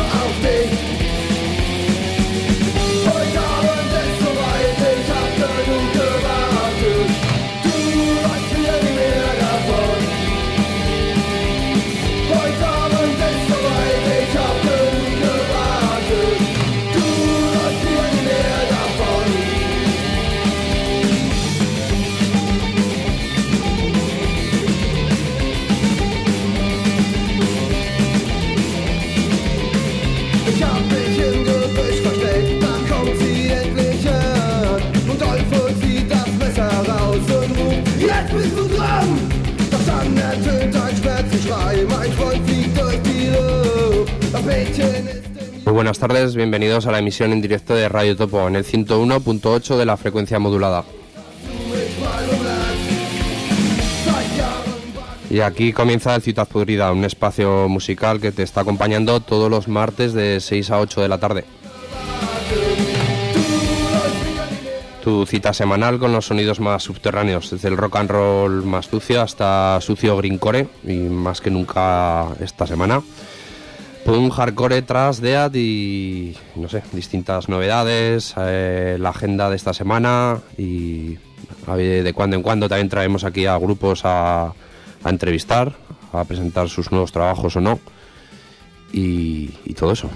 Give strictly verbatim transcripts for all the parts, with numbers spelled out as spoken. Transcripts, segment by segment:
Muy buenas tardes, bienvenidos a la emisión en directo de Radio Topo en el ciento uno punto ocho de la frecuencia modulada. Y aquí comienza el Ciutat Podrida, un espacio musical que te está acompañando todos los martes de seis a ocho de la tarde. Tu cita semanal con los sonidos más subterráneos, desde el rock and roll más sucio hasta sucio greencore, y más que nunca esta semana punk, hardcore, thrash, death y no sé, distintas novedades, eh, la agenda de esta semana, y de cuando en cuando también traemos aquí a grupos a, a entrevistar, a presentar sus nuevos trabajos o no, y, y todo eso.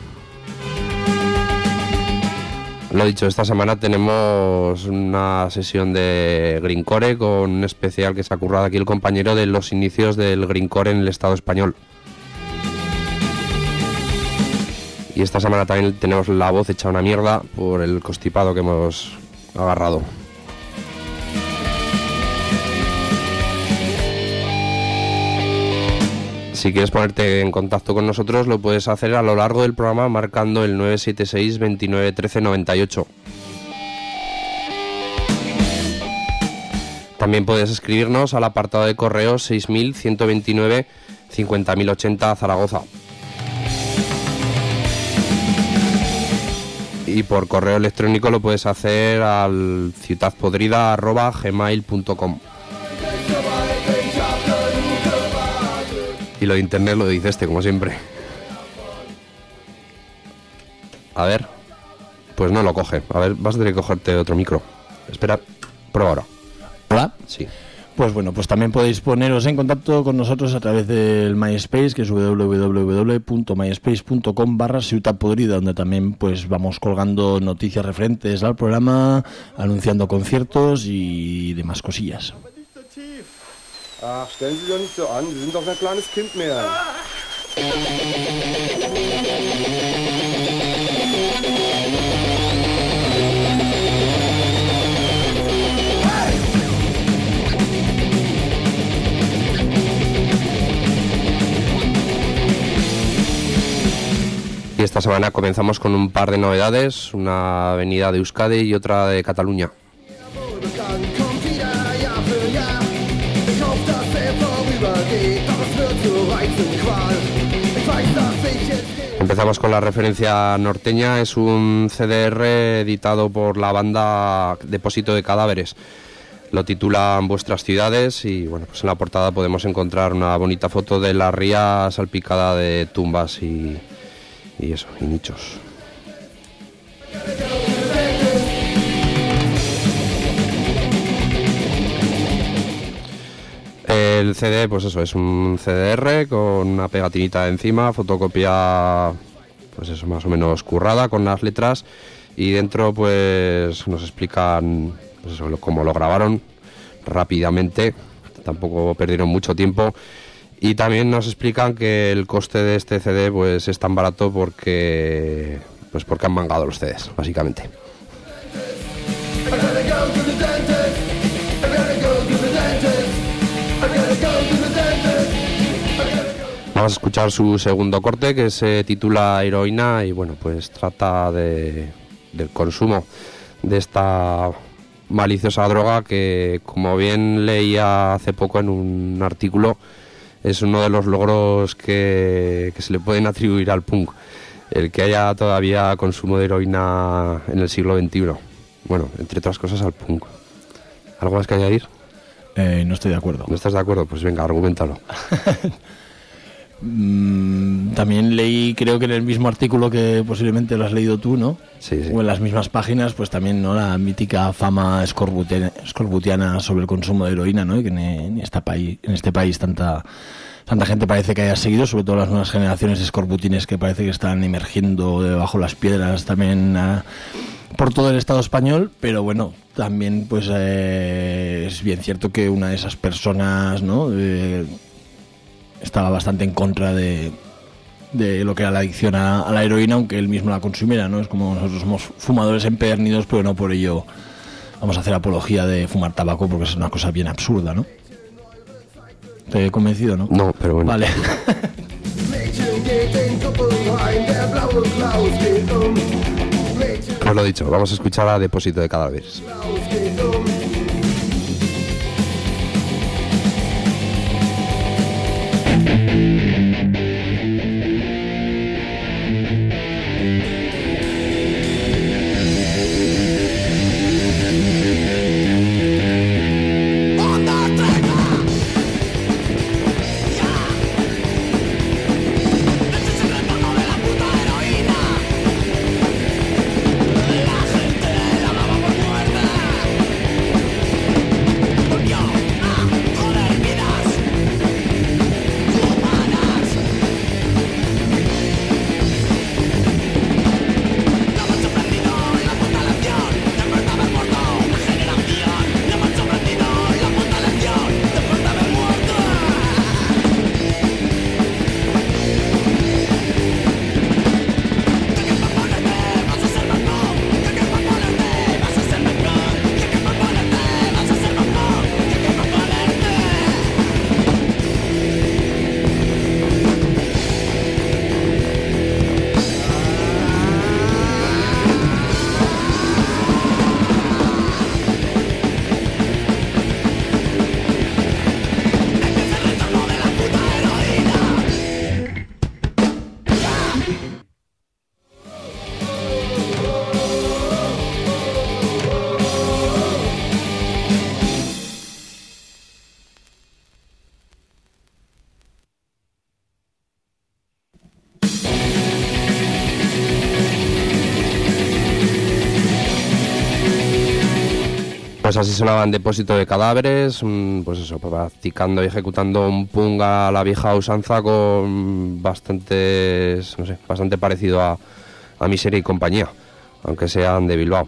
Lo dicho, esta semana tenemos una sesión de greencore con un especial que se ha currado aquí el compañero de los inicios del greencore en el Estado español. Y esta semana también tenemos la voz hecha una mierda por el constipado que hemos agarrado. Si quieres ponerte en contacto con nosotros, lo puedes hacer a lo largo del programa marcando el nueve siete seis, veintinueve, trece, noventa y ocho. También puedes escribirnos al apartado de correo seis mil ciento veintinueve, cincuenta mil ochenta Zaragoza. Y por correo electrónico lo puedes hacer al ciutatpodrida arroba gmail punto com. Y lo de internet lo dice este, como siempre. A ver. Pues no lo coge. A ver, vas a tener que cogerte otro micro. Espera, prueba ahora. ¿Hola? Sí. Pues bueno, pues también podéis poneros en contacto con nosotros a través del MySpace, que es doble u doble u doble u punto myspace punto com barra Ciutat Podrida, donde también pues vamos colgando noticias referentes al programa, anunciando conciertos y demás cosillas. Ach, stellen Sie doch nicht so an, Sie sind doch ein kleines Kind mehr. Y esta semana comenzamos con un par de novedades, una venida de Euskadi y otra de Cataluña. Empezamos con la referencia norteña. Es un C D R editado por la banda Depósito de Cadáveres. Lo titulan Vuestras ciudades y bueno, pues en la portada podemos encontrar una bonita foto de la ría salpicada de tumbas y, y eso, y nichos. El C D, pues eso, es un C D R con una pegatinita encima, fotocopia, pues eso, más o menos currada, con las letras, y dentro pues nos explican pues eso, cómo lo grabaron rápidamente, tampoco perdieron mucho tiempo, y también nos explican que el coste de este C D pues es tan barato porque pues porque han mangado los C Ds, básicamente. Vamos a escuchar su segundo corte, que se titula Heroína, y bueno, pues trata de, del consumo de esta maliciosa droga que, como bien leía hace poco en un artículo, es uno de los logros que, que se le pueden atribuir al punk, el que haya todavía consumo de heroína en el siglo veintiuno. Bueno, entre otras cosas al punk. ¿Algo más que añadir? Eh, no estoy de acuerdo. ¿No estás de acuerdo? Pues venga, argumentalo. Mm, también leí, creo que en el mismo artículo que posiblemente lo has leído tú, ¿no? Sí, sí. O en las mismas páginas, pues también, ¿no? La mítica fama scorbutiana, scorbutiana sobre el consumo de heroína, ¿no? Y que en, en, esta país, en este país tanta, tanta gente parece que haya seguido, sobre todo las nuevas generaciones de scorbutines que parece que están emergiendo debajo las piedras también a, por todo el Estado español, pero bueno, también pues eh, es bien cierto que una de esas personas, ¿no? Eh, estaba bastante en contra de, de lo que era la adicción a, a la heroína, aunque él mismo la consumiera, ¿no? Es como nosotros somos fumadores empedernidos, pero no por ello vamos a hacer apología de fumar tabaco, porque es una cosa bien absurda, ¿no? ¿Te he convencido, no? No, pero bueno. Vale. Os lo dicho, vamos a escuchar a Depósito de Cadáveres. Pues así sonaban Depósito de Cadáveres, pues eso, practicando y ejecutando un punk a la vieja usanza con bastantes, no sé, bastante parecido a, a Miseria y compañía, aunque sean de Bilbao.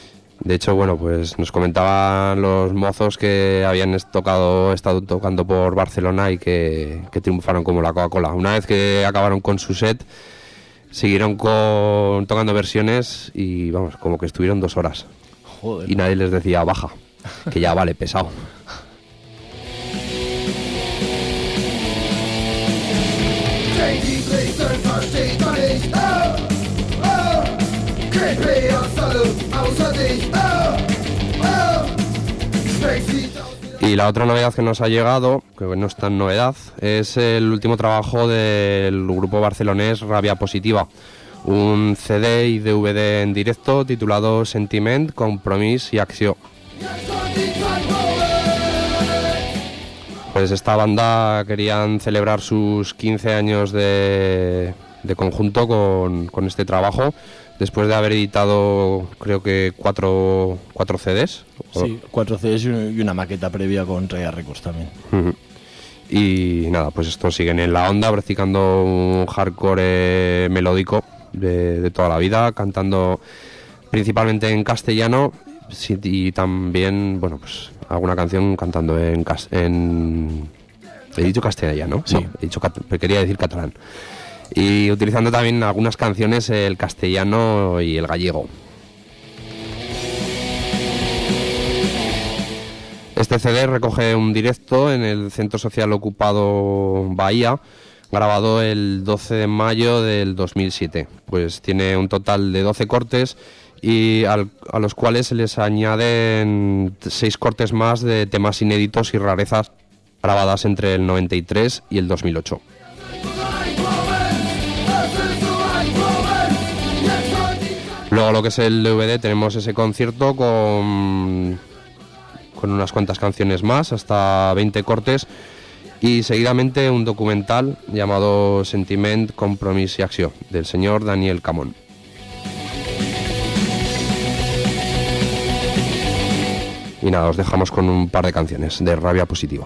De hecho, bueno, pues nos comentaban los mozos que habían tocado, estado tocando por Barcelona y que, que triunfaron como la Coca-Cola. Una vez que acabaron con su set, siguieron con, tocando versiones y vamos, como que estuvieron dos horas. Joder. Y nadie les decía baja, que ya vale, pesado. Y la otra novedad que nos ha llegado, que no es tan novedad, es el último trabajo del grupo barcelonés Rabia Positiva. Un C D y D V D en directo titulado Sentiment, Compromís y Acció. Pues esta banda querían celebrar sus quince años de, de conjunto con, con este trabajo, después de haber editado creo que cuatro, cuatro C Ds. Sí, cuatro C Ds y una maqueta previa con Raya Records también. Uh-huh. Y nada, pues estos siguen en la onda, practicando un hardcore eh, melódico de, de toda la vida, cantando principalmente en castellano y también, bueno, pues alguna canción cantando en... en he dicho castellano, sí. No, he dicho, quería decir catalán. Y utilizando también algunas canciones el castellano y el gallego. Este C D recoge un directo en el Centro Social Ocupado Bahía, grabado el doce de mayo del dos mil siete. Pues tiene un total de doce cortes y al, a los cuales se les añaden seis cortes más de temas inéditos y rarezas grabadas entre el noventa y tres y el dos mil ocho. Luego lo que es el D V D tenemos ese concierto con, con unas cuantas canciones más, hasta veinte cortes, Y seguidamente un documental llamado Sentiment, Compromís y Acción, del señor Daniel Camón. Y nada, os dejamos con un par de canciones de Rabia Positiva.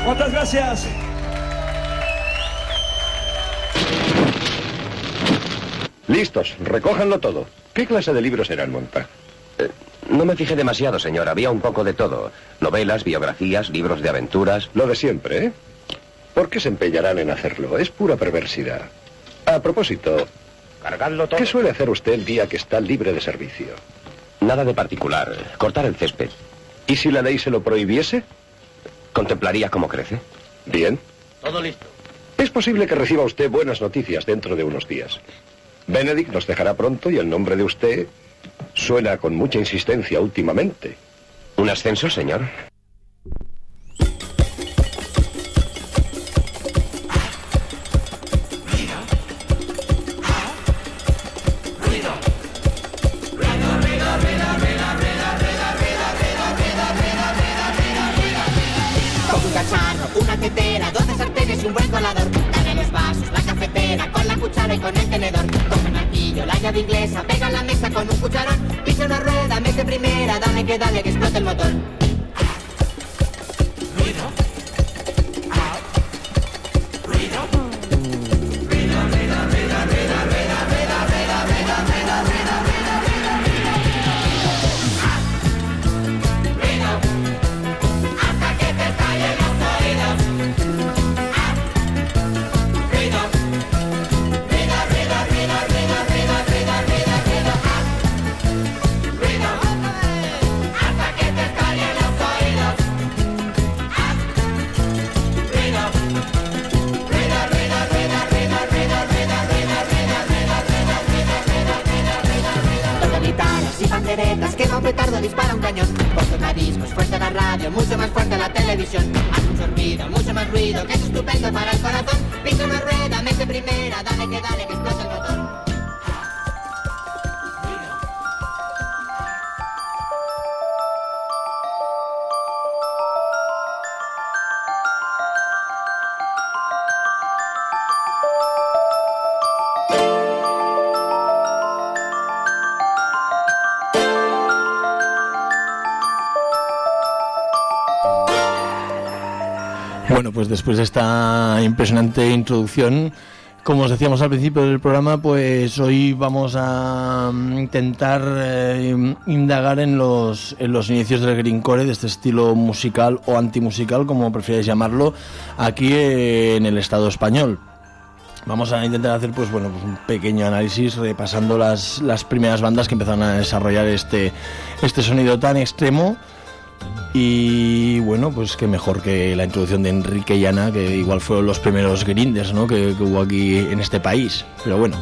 Muchas gracias. Listos, recójanlo todo. ¿Qué clase de libros eran, Monta? Eh, no me fijé demasiado, señor. Había un poco de todo. Novelas, biografías, libros de aventuras. Lo de siempre, ¿eh? ¿Por qué se empeñarán en hacerlo? Es pura perversidad. A propósito, Cargadlo todo. ¿qué suele hacer usted el día que está libre de servicio? Nada de particular. Cortar el césped. ¿Y si la ley se lo prohibiese? Contemplaría cómo crece. Bien. Todo listo. Es posible que reciba usted buenas noticias dentro de unos días. Benedict nos dejará pronto y el nombre de usted suena con mucha insistencia últimamente. ¿Un ascenso, señor? Con un cacharro, una tetera, doce sartenes y un buen colador. Dale los vasos, la cafetera, con la cuchara y con el tenedor. Con un martillo, la llave inglesa, pega la mesa con un cucharón. Pisa una rueda, mete primera, dale que dale que explote el motor. Ruido. Out. Ruido. Ruido, ruido, ruido, ruido, ruido, ruido, ruido, ruido, ruido, ruido, ruido, ruido. Ruido. Hasta que te estallen los oídos. Ruido. Ruido, ruido, ruido, ruido, ruido, ruido, ruido, ruido. Ruido. Hasta que te estallen los oídos. Ruido. Ruido, ruido, ruido, ruido, ruido, ruido, ruido, ruido, ruido, ruido, ruido, ruido, ruido, ruido, ruido. Toca guitarras y panderetas, quema un petardo, dispara un cañón. Voz toca discos, fuerte la radio, mucho más fuerte la televisión. Haz mucho ruido, mucho más ruido, que es estupendo para el corazón. Pisa una rueda, mete primera, dale que dale que explota el motor. Bueno, pues después de esta impresionante introducción, como os decíamos al principio del programa, pues hoy vamos a intentar eh, indagar en los, en los inicios del grindcore, de este estilo musical o antimusical, como prefiráis llamarlo, aquí eh, en el Estado español. Vamos a intentar hacer pues bueno pues un pequeño análisis repasando las, las primeras bandas que empezaron a desarrollar este, este sonido tan extremo. Y bueno, pues que mejor que la introducción de Enrique y Ana, que igual fueron los primeros grinders, ¿no?, que, que hubo aquí en este país. Pero bueno.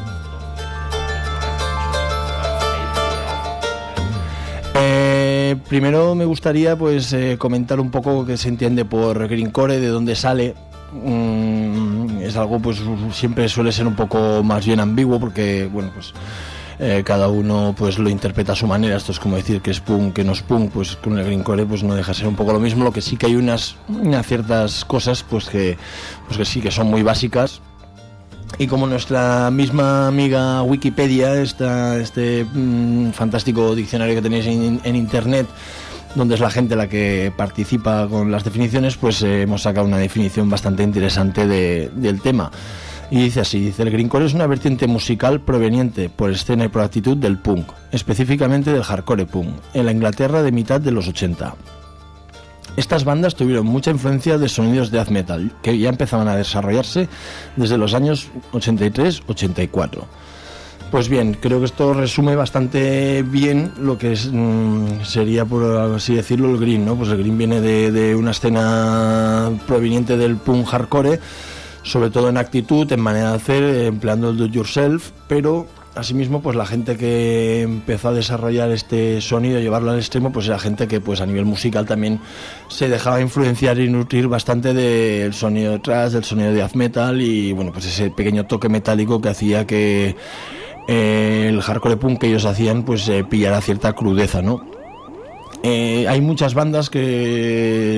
Eh, primero me gustaría pues eh, comentar un poco qué se entiende por grindcore, de dónde sale. Mm, es algo pues siempre suele ser un poco más bien ambiguo porque bueno pues Eh, cada uno pues lo interpreta a su manera. Esto es como decir que es punk, que no es punk. Pues con el grindcore pues no deja de ser un poco lo mismo. Lo que sí que hay unas, unas ciertas cosas pues que, pues que sí que son muy básicas. Y como nuestra misma amiga Wikipedia, esta, este mmm, fantástico diccionario que tenéis en, en internet, donde es la gente la que participa con las definiciones, pues eh, hemos sacado una definición bastante interesante de, del tema. Y dice así, dice: el grindcore es una vertiente musical proveniente por escena y por actitud del punk, específicamente del hardcore punk, en la Inglaterra de mitad de los ochenta. Estas bandas tuvieron mucha influencia de sonidos de death metal, que ya empezaban a desarrollarse desde los años ochenta y tres ochenta y cuatro. Pues bien, creo que esto resume bastante bien lo que es, mmm, sería, por así decirlo, el grind, ¿no? Pues el grind viene de, de una escena proveniente del punk hardcore, sobre todo en actitud, en manera de hacer, empleando el do it yourself, pero asimismo pues la gente que empezó a desarrollar este sonido, llevarlo al extremo, pues era gente que pues a nivel musical también se dejaba influenciar y nutrir bastante del sonido de thrash, del sonido de death metal y bueno pues ese pequeño toque metálico que hacía que eh, el hardcore punk que ellos hacían pues eh, pillara cierta crudeza, ¿no? Eh, hay muchas bandas que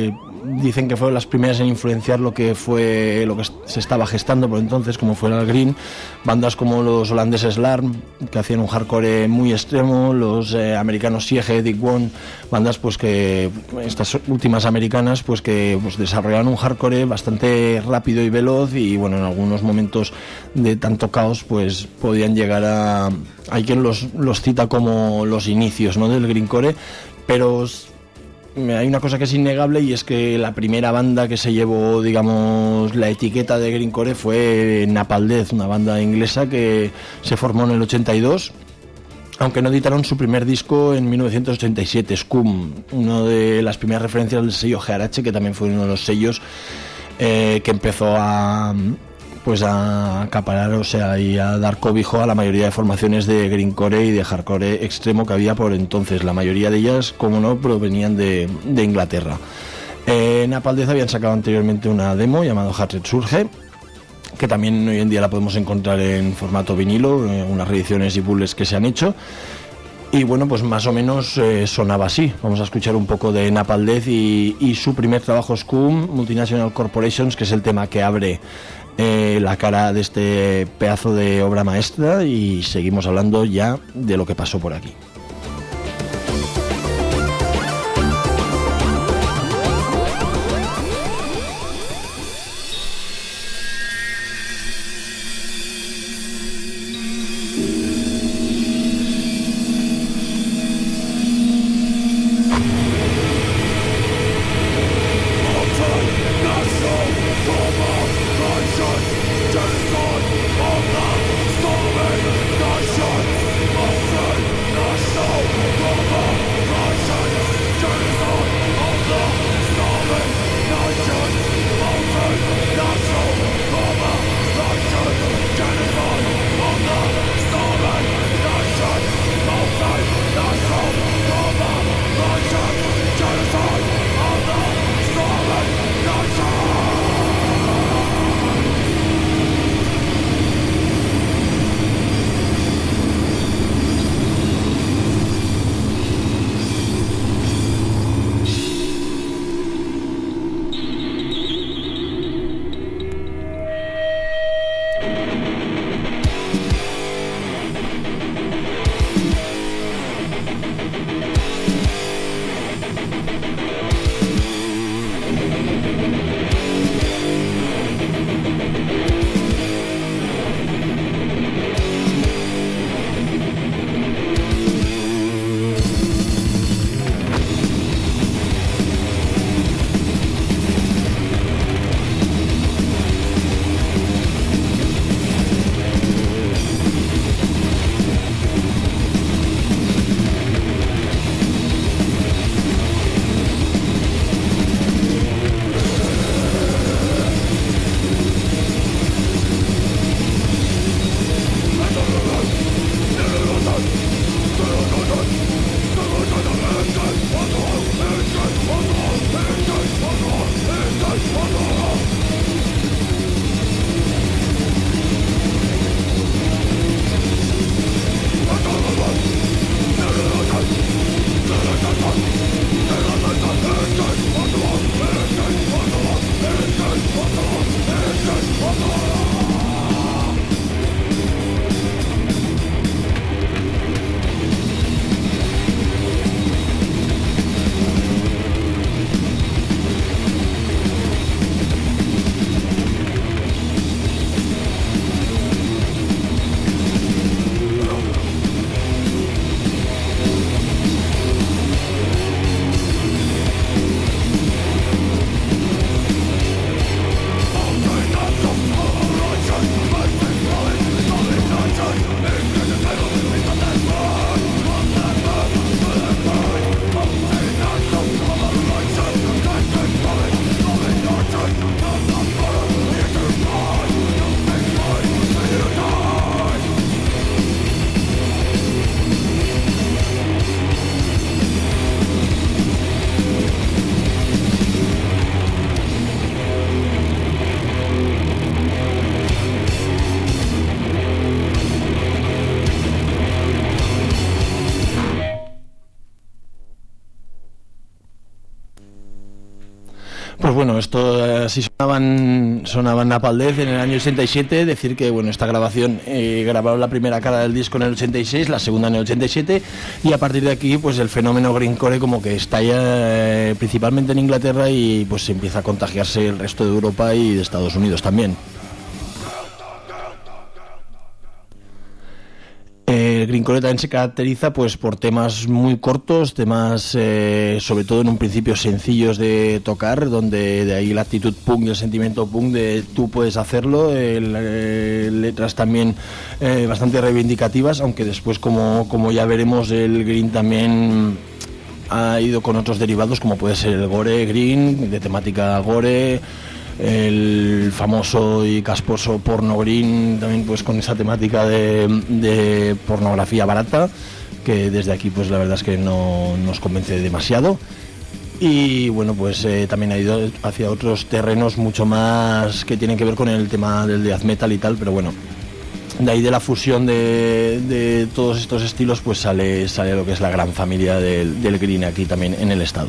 dicen que fueron las primeras en influenciar lo que fue lo que se estaba gestando por entonces, como fuera el green. Bandas como los holandeses Slarm, que hacían un hardcore muy extremo, los eh, americanos Siege, Dick One, bandas pues que estas últimas americanas pues que pues desarrollaban un hardcore bastante rápido y veloz, y bueno, en algunos momentos de tanto caos pues podían llegar a... hay quien los, los cita como los inicios, ¿no?, del greencore, pero hay una cosa que es innegable, y es que la primera banda que se llevó, digamos, la etiqueta de greencore fue Napalm Death, una banda inglesa que se formó en el ochenta y dos, aunque no editaron su primer disco en mil novecientos ochenta y siete, Scum, una de las primeras referencias del sello G R H, que también fue uno de los sellos eh, que empezó a... pues a acaparar, o sea, y a dar cobijo a la mayoría de formaciones de greencore y de hardcore extremo que había por entonces. La mayoría de ellas, como no, provenían de, de Inglaterra. Eh, Napalm Death habían sacado anteriormente una demo llamado Hatred Surge, que también hoy en día la podemos encontrar en formato vinilo, eh, unas reediciones y bullets que se han hecho. Y bueno, pues más o menos eh, sonaba así. Vamos a escuchar un poco de Napalm Death y, y su primer trabajo, Scum, Multinational Corporations, que es el tema que abre Eh, la cara de este pedazo de obra maestra, y seguimos hablando ya de lo que pasó por aquí. Nation, of the Pues bueno, esto así sonaban, sonaban Napalm Death en el año ochenta y siete, decir que bueno, esta grabación eh, grabaron la primera cara del disco en el ochenta y seis, la segunda en el ochenta y siete, y a partir de aquí pues el fenómeno grindcore como que estalla eh, principalmente en Inglaterra y pues empieza a contagiarse el resto de Europa y de Estados Unidos también. El grindcore también se caracteriza pues por temas muy cortos, temas eh, sobre todo en un principio sencillos de tocar, donde de ahí la actitud punk y el sentimiento punk de tú puedes hacerlo, el, eh, letras también eh, bastante reivindicativas, aunque después como, como ya veremos el green también ha ido con otros derivados como puede ser el gore green, de temática gore, el famoso y casposo porno green, también pues con esa temática de, de pornografía barata, que desde aquí pues la verdad es que no nos convence demasiado. Y bueno, pues eh, también ha ido hacia otros terrenos mucho más que tienen que ver con el tema del death metal y tal, pero bueno, de ahí de la fusión de, de todos estos estilos pues sale, sale lo que es la gran familia del, del green aquí también en el estado.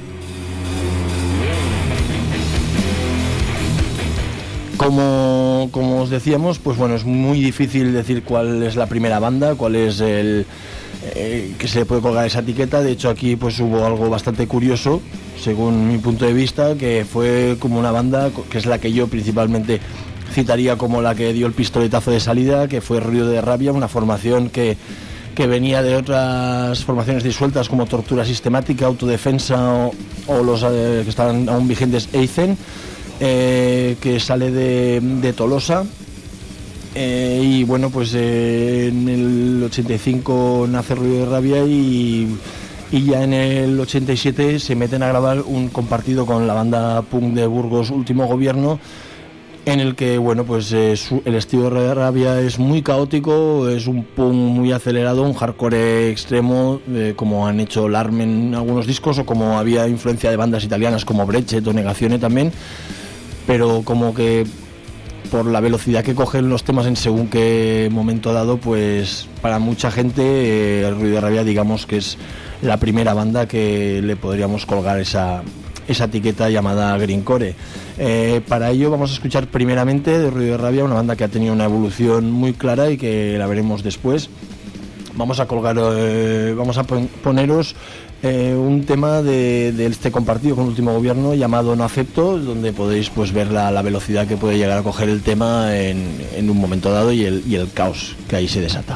Como, como os decíamos, pues bueno, es muy difícil decir cuál es la primera banda, cuál es el eh, que se le puede colgar esa etiqueta. De hecho aquí pues hubo algo bastante curioso, según mi punto de vista, que fue como una banda que es la que yo principalmente citaría como la que dio el pistoletazo de salida, que fue Ruido de Rabia, una formación que, que venía de otras formaciones disueltas como Tortura Sistemática, Autodefensa o, o los eh, que estaban aún vigentes, Eizen. Eh, que sale de, de Tolosa eh, y bueno pues eh, en el ochenta y cinco nace Ruido de Rabia y, y ya en el ochenta y siete se meten a grabar un compartido con la banda punk de Burgos, Último Gobierno, en el que bueno pues eh, su, el estilo de Rabia es muy caótico, es un punk muy acelerado, un hardcore extremo, eh, como han hecho Larmen en algunos discos o como había influencia de bandas italianas como Brechet o Negazione también, pero como que por la velocidad que cogen los temas en según qué momento dado, pues para mucha gente eh, el Ruido de Rabia digamos que es la primera banda que le podríamos colgar esa, esa etiqueta llamada grindcore. Eh, para ello vamos a escuchar primeramente de Ruido de Rabia, una banda que ha tenido una evolución muy clara y que la veremos después. Vamos a colgar, eh, vamos a pon- poneros Eh, un tema de, de este compartido con Último Gobierno llamado No Acepto, donde podéis pues ver la, la velocidad que puede llegar a coger el tema en, en un momento dado y el, y el caos que ahí se desata.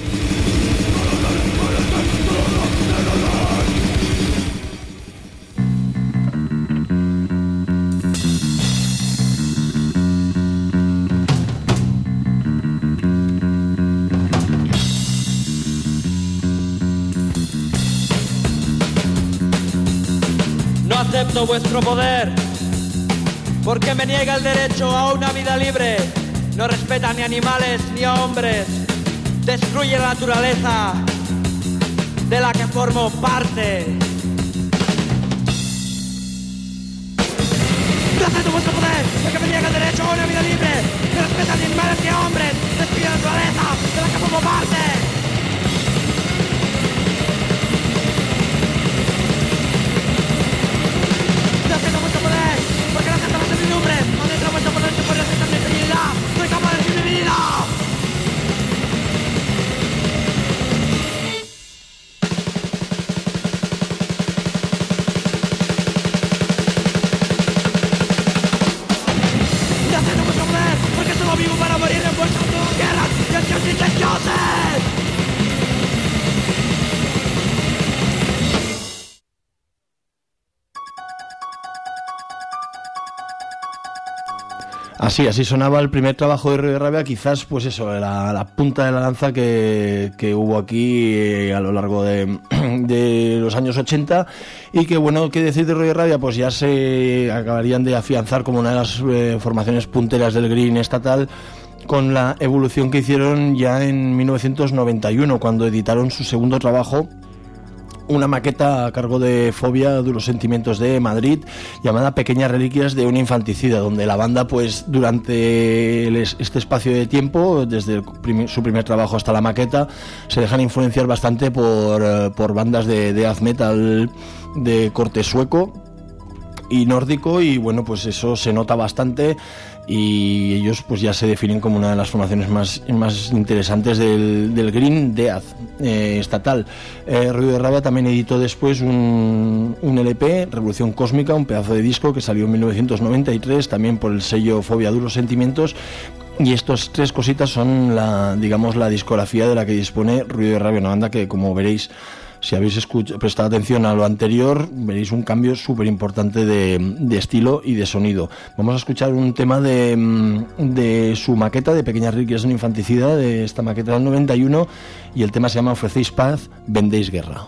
Acepto vuestro poder, porque me niega el derecho a una vida libre. No respeta ni animales ni a hombres. Destruye la naturaleza de la que formo parte. No acepto vuestro poder, porque me niega el derecho a una vida libre. No respeta ni animales ni a hombres. Destruye la naturaleza de la que formo parte. No acepto vuestro poder, porque no acepto vuestra servidumbre. No acepto vuestro poder, que puede aceptar mi dignidad. Soy capaz de vivir mi vida. No acepto vuestro poder, porque solo vivo para morir en vuestras guerras y en sus intenciones. Así, así sonaba el primer trabajo de Ruido de Rabia, quizás pues eso, la, la punta de la lanza que, que hubo aquí eh, a lo largo de, de los años ochenta, y que bueno, qué decir de Ruido de Rabia, pues ya se acabarían de afianzar como una de las eh, formaciones punteras del green estatal, con la evolución que hicieron ya en mil novecientos noventa y uno, cuando editaron su segundo trabajo, una maqueta a cargo de Fobia, Duros Sentimientos de Madrid, llamada Pequeñas Reliquias de un Infanticida, donde la banda pues durante el, este espacio de tiempo, desde el prim, su primer trabajo hasta la maqueta, se dejan influenciar bastante por, por bandas de death metal de corte sueco, y nórdico, y bueno, pues eso se nota bastante, y ellos pues ya se definen como una de las formaciones más, más interesantes del, del Green Death eh, estatal. eh, Ruido de Rabia también editó después un, un L P, Revolución Cósmica, un pedazo de disco que salió en mil novecientos noventa y tres, también por el sello Fobia Duros Sentimientos. Y estas tres cositas son la, digamos, la discografía de la que dispone Ruido de Rabia, una banda que, como veréis, si habéis escuchado, prestado atención a lo anterior, veréis un cambio súper importante de, de estilo y de sonido. Vamos a escuchar un tema de, de su maqueta de Pequeñas Riquezas en Infanticida, de esta maqueta del noventa y uno, y el tema se llama Ofrecéis paz, vendéis guerra.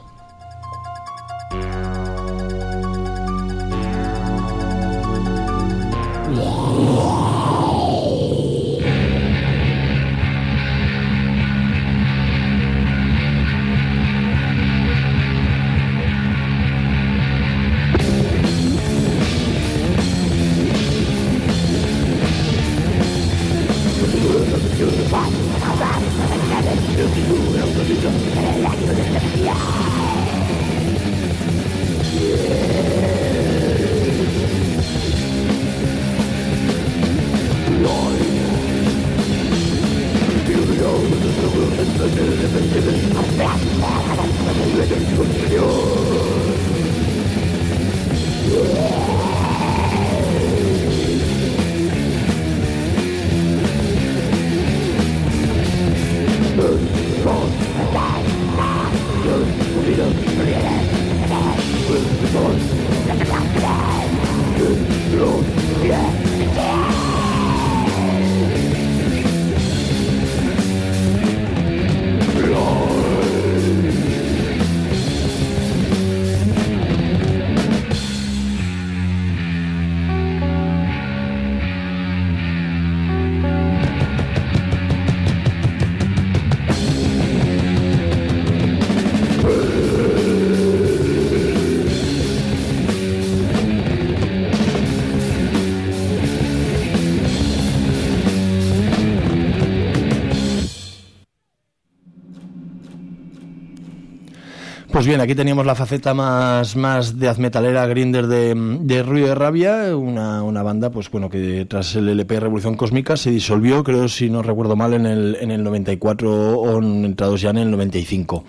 Pues bien, aquí teníamos la faceta más, más death metalera, grinder de, de Ruido de Rabia, una, una banda pues bueno que tras el L P Revolución Cósmica se disolvió, creo, si no recuerdo mal, en el, en el noventa y cuatro o entrados ya en el noventa y cinco.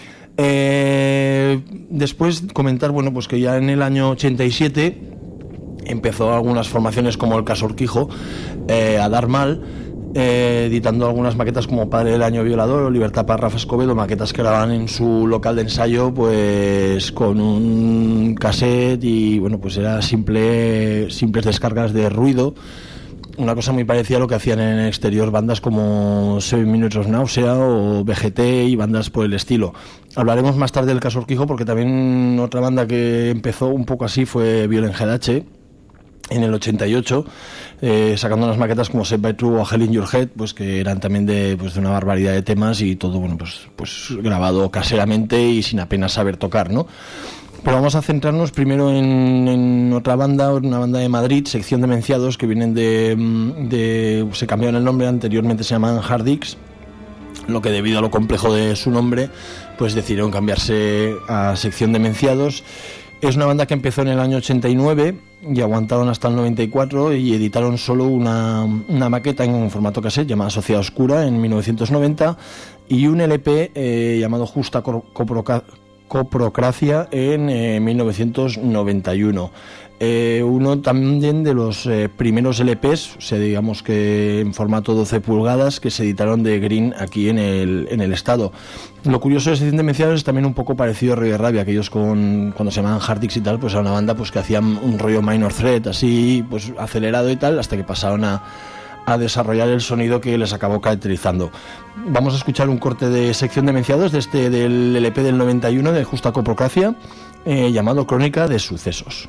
Eh, después comentar, bueno, pues que ya en el año ochenta y siete empezó algunas formaciones como el Caso Urquijo eh, a dar mal, Eh, editando algunas maquetas como Padre del Año Violador o Libertad para Rafa Escobedo, maquetas que grababan en su local de ensayo pues con un cassette, y bueno, pues era simple, simples descargas de ruido, una cosa muy parecida a lo que hacían en el exterior bandas como Seven Minutes of Nausea o V G T y bandas por el estilo. Hablaremos más tarde del Caso Urquijo, porque también otra banda que empezó un poco así fue Violent G H en el ochenta y ocho, eh, sacando unas maquetas como Set by True o Hell in Your Head, pues que eran también de, pues, de una barbaridad de temas, y todo bueno pues, pues grabado caseramente y sin apenas saber tocar, ¿no? Pero vamos a centrarnos primero en, en otra banda, una banda de Madrid, Sección Demenciados, que vienen de, de se cambiaron el nombre, anteriormente se llamaban Hard Dicks, lo que debido a lo complejo de su nombre pues decidieron cambiarse a Sección Demenciados. Es una banda que empezó en el año ochenta y nueve y aguantaron hasta el noventa y cuatro, y editaron solo una, una maqueta en un formato cassette llamada Sociedad Oscura en mil novecientos noventa, y un L P eh, llamado Justa Coproca, Coprocracia en eh, mil novecientos noventa y uno. Eh, uno también de los eh, primeros L Ps, o sea, digamos que en formato doce pulgadas, que se editaron de Green aquí en el, en el estado. Lo curioso de Sección Demenciados es también un poco parecido a Ruido de Rabia, que ellos con, cuando se llamaban Hard Dicks y tal, pues era una banda pues que hacían un rollo Minor Threat así pues acelerado y tal, hasta que pasaron a, a desarrollar el sonido que les acabó caracterizando. Vamos a escuchar un corte de Sección Demenciados de este, del L P del noventa y uno de Justa Coprocracia, eh, llamado Crónica de Sucesos.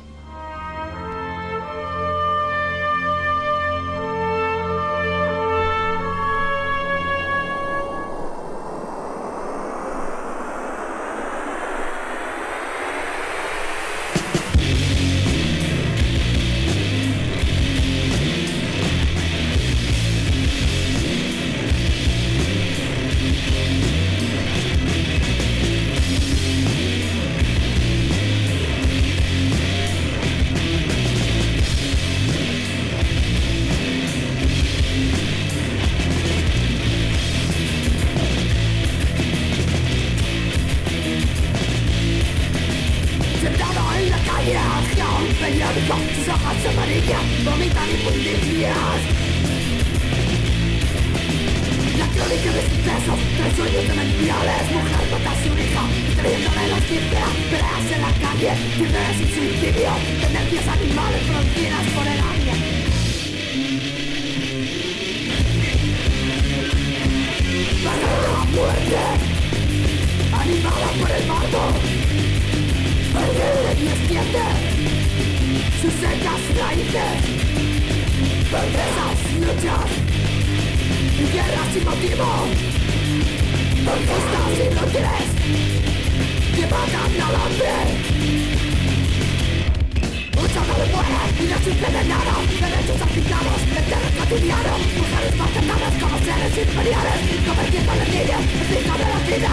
diabólico, sus hojas se amarillas, vomitan inmundicias. La crónica de sucesos, tres sueños demenciales. Mujer mata a su hijo, trayéndole los vísceras. Peleas en la calle, crímenes sin suicidio. Tendencias animales producidas por el aire. Para la muerte, animada por el mato. Perder y extiende sus secas raíces. Perversas luchas y guerras sin motivo, conquistas inútiles que matan al hombre. Un soldado muere y no sucede nada. Derechos aplicados en terror cotidiano. Mujeres maltratadas como seres inferiores, convirtiendo a las niñas en digno de la vida.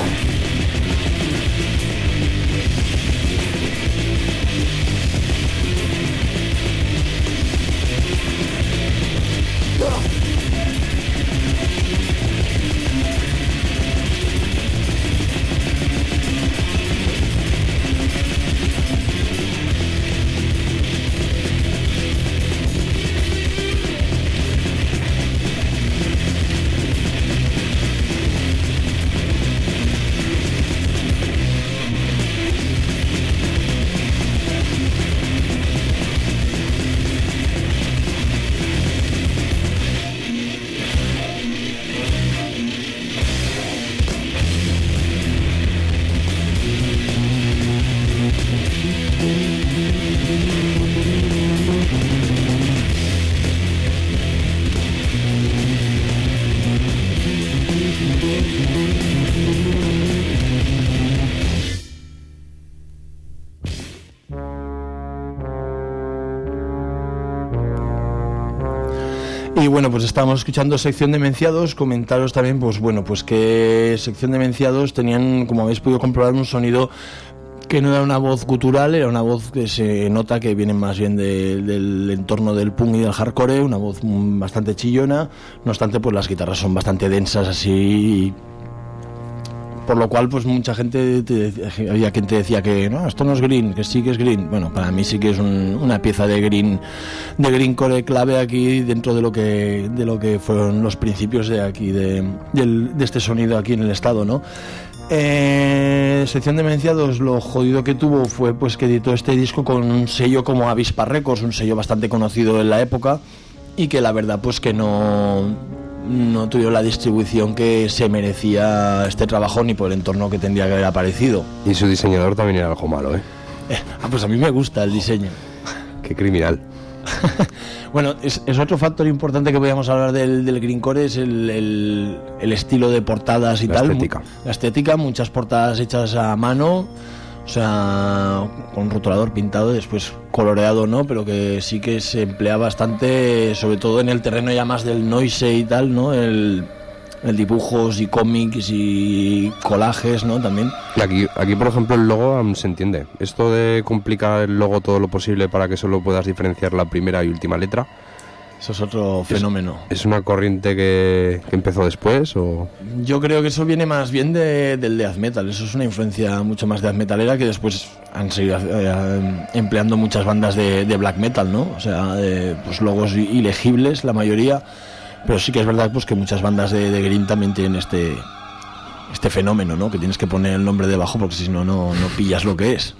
Y bueno, pues estábamos escuchando Sección Demenciados. Comentaros también, pues bueno, pues que Sección Demenciados tenían, como habéis podido comprobar, un sonido que no era una voz gutural, era una voz que se nota que viene más bien de, del entorno del punk y del hardcore, una voz bastante chillona. No obstante, pues las guitarras son bastante densas así, por lo cual pues mucha gente te, había quien te decía que no, esto no es green, que sí que es green. Bueno, para mí sí que es un, una pieza de green de greencore clave aquí dentro de lo que de lo que fueron los principios de aquí de, del, de este sonido aquí en el estado, ¿no? Eh, Sección Demenciados, lo jodido que tuvo fue pues que editó este disco con un sello como Avispa Records, un sello bastante conocido en la época, y que la verdad pues que no no tuvieron la distribución que se merecía este trabajo, ni por el entorno que tendría que haber aparecido. Y su diseñador también era algo malo, ¿eh? eh ah, pues a mí me gusta el diseño. Qué criminal. Bueno, es, es otro factor importante que podríamos hablar del, del greencore, es el, el, el estilo de portadas y la tal. Estética. La estética, muchas portadas hechas a mano, o sea, con rotulador pintado, después coloreado, ¿no? Pero que sí que se emplea bastante, sobre todo en el terreno ya más del noise y tal, ¿no? El, el dibujos y cómics y collages, ¿no? También. Y aquí, aquí, por ejemplo, el logo um, se entiende. Esto de complicar el logo todo lo posible para que solo puedas diferenciar la primera y última letra. Eso es otro fenómeno. ¿Es, es una corriente que, que empezó después o...? Yo creo que eso viene más bien de, del death metal. Eso es una influencia mucho más death metalera que después han seguido eh, empleando muchas bandas de, de black metal, ¿no? O sea, de, pues logos ilegibles, la mayoría. Pero sí que es verdad pues que muchas bandas de, de green también tienen este este fenómeno, ¿no? Que tienes que poner el nombre debajo porque si no, no pillas lo que es.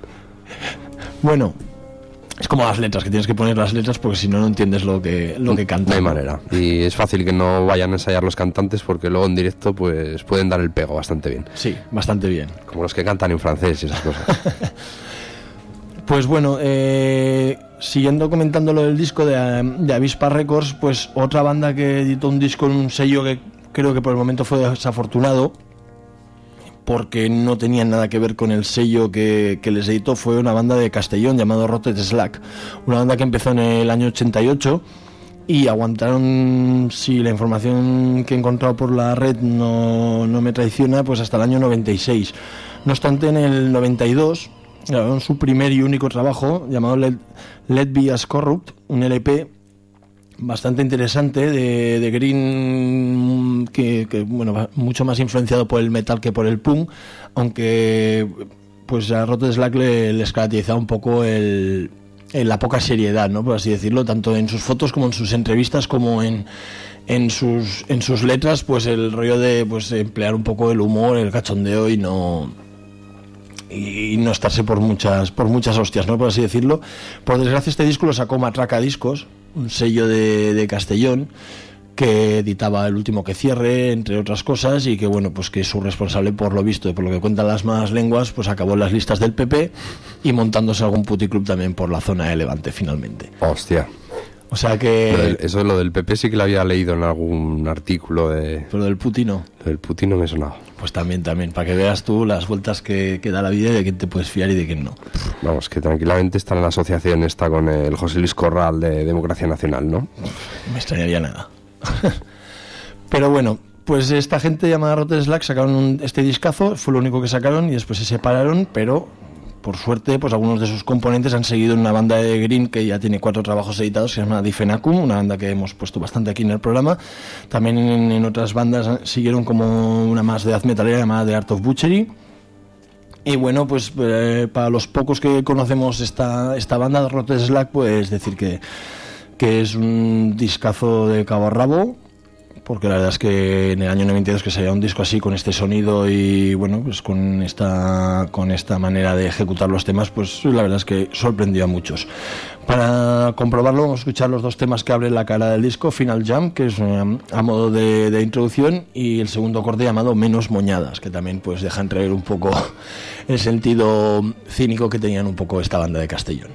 Bueno... Es como las letras, que tienes que poner las letras porque si no, no entiendes lo que, lo que cantan. No hay manera. Y es fácil que no vayan a ensayar los cantantes porque luego en directo pues pueden dar el pego bastante bien. Sí, bastante bien. Como los que cantan en francés y esas cosas. Pues bueno, eh, siguiendo comentando lo del disco de, de Avispa Records, pues otra banda que editó un disco en un sello que creo que por el momento fue desafortunado, porque no tenían nada que ver con el sello que, que les editó, fue una banda de Castellón llamado Rotten Slack, una banda que empezó en el año ochenta y ocho y aguantaron, si la información que he encontrado por la red no, no me traiciona, pues hasta el año noventa y seis. No obstante, en el noventa y dos grabaron su primer y único trabajo llamado Let, Let Be As Corrupt, un L P bastante interesante de, de green que, que bueno, mucho más influenciado por el metal que por el punk, aunque pues a Rotten Slack le, les caracterizaba un poco el, en la poca seriedad, ¿no? Por así decirlo, tanto en sus fotos como en sus entrevistas, como en, en sus en sus letras, pues el rollo de pues emplear un poco el humor, el cachondeo y no y no estarse por muchas por muchas hostias, ¿no? Por así decirlo. Por desgracia, este disco lo sacó Matraca Discos, un sello de, de Castellón, que editaba El Último que Cierre, entre otras cosas, y que bueno, pues que su responsable, por lo visto y por lo que cuentan las malas lenguas, pues acabó en las listas del P P y montándose algún puticlub también por la zona de Levante finalmente. Hostia. O sea que... Lo del, eso lo del P P sí que lo había leído en algún artículo de... Pero del Putino. Lo del Putino me sonaba. Pues también, también, para que veas tú las vueltas que, que da la vida y de quién te puedes fiar y de quién no. Vamos, que tranquilamente está en la asociación esta con el José Luis Corral de Democracia Nacional, ¿no? No me extrañaría nada. Pero bueno, pues esta gente llamada Rotten Slack sacaron un, este discazo, fue lo único que sacaron y después se separaron, pero por suerte pues algunos de sus componentes han seguido en una banda de Green que ya tiene cuatro trabajos editados, que se llama Difenacum, una banda que hemos puesto bastante aquí en el programa. También en, en otras bandas siguieron como una más de death metalera llamada The Art of Butchery. Y bueno, pues eh, para los pocos que conocemos esta, esta banda de Rotten Slack, pues decir que, que es un discazo de cabo a rabo, porque la verdad es que en el año noventa y dos que salía un disco así con este sonido y bueno, pues con esta con esta manera de ejecutar los temas, pues la verdad es que sorprendió a muchos. Para comprobarlo vamos a escuchar los dos temas que abren la cara del disco: Final Jam, que es um, a modo de, de introducción, y el segundo corte llamado Menos Moñadas, que también pues deja entrever un poco el sentido cínico que tenían un poco esta banda de Castellón.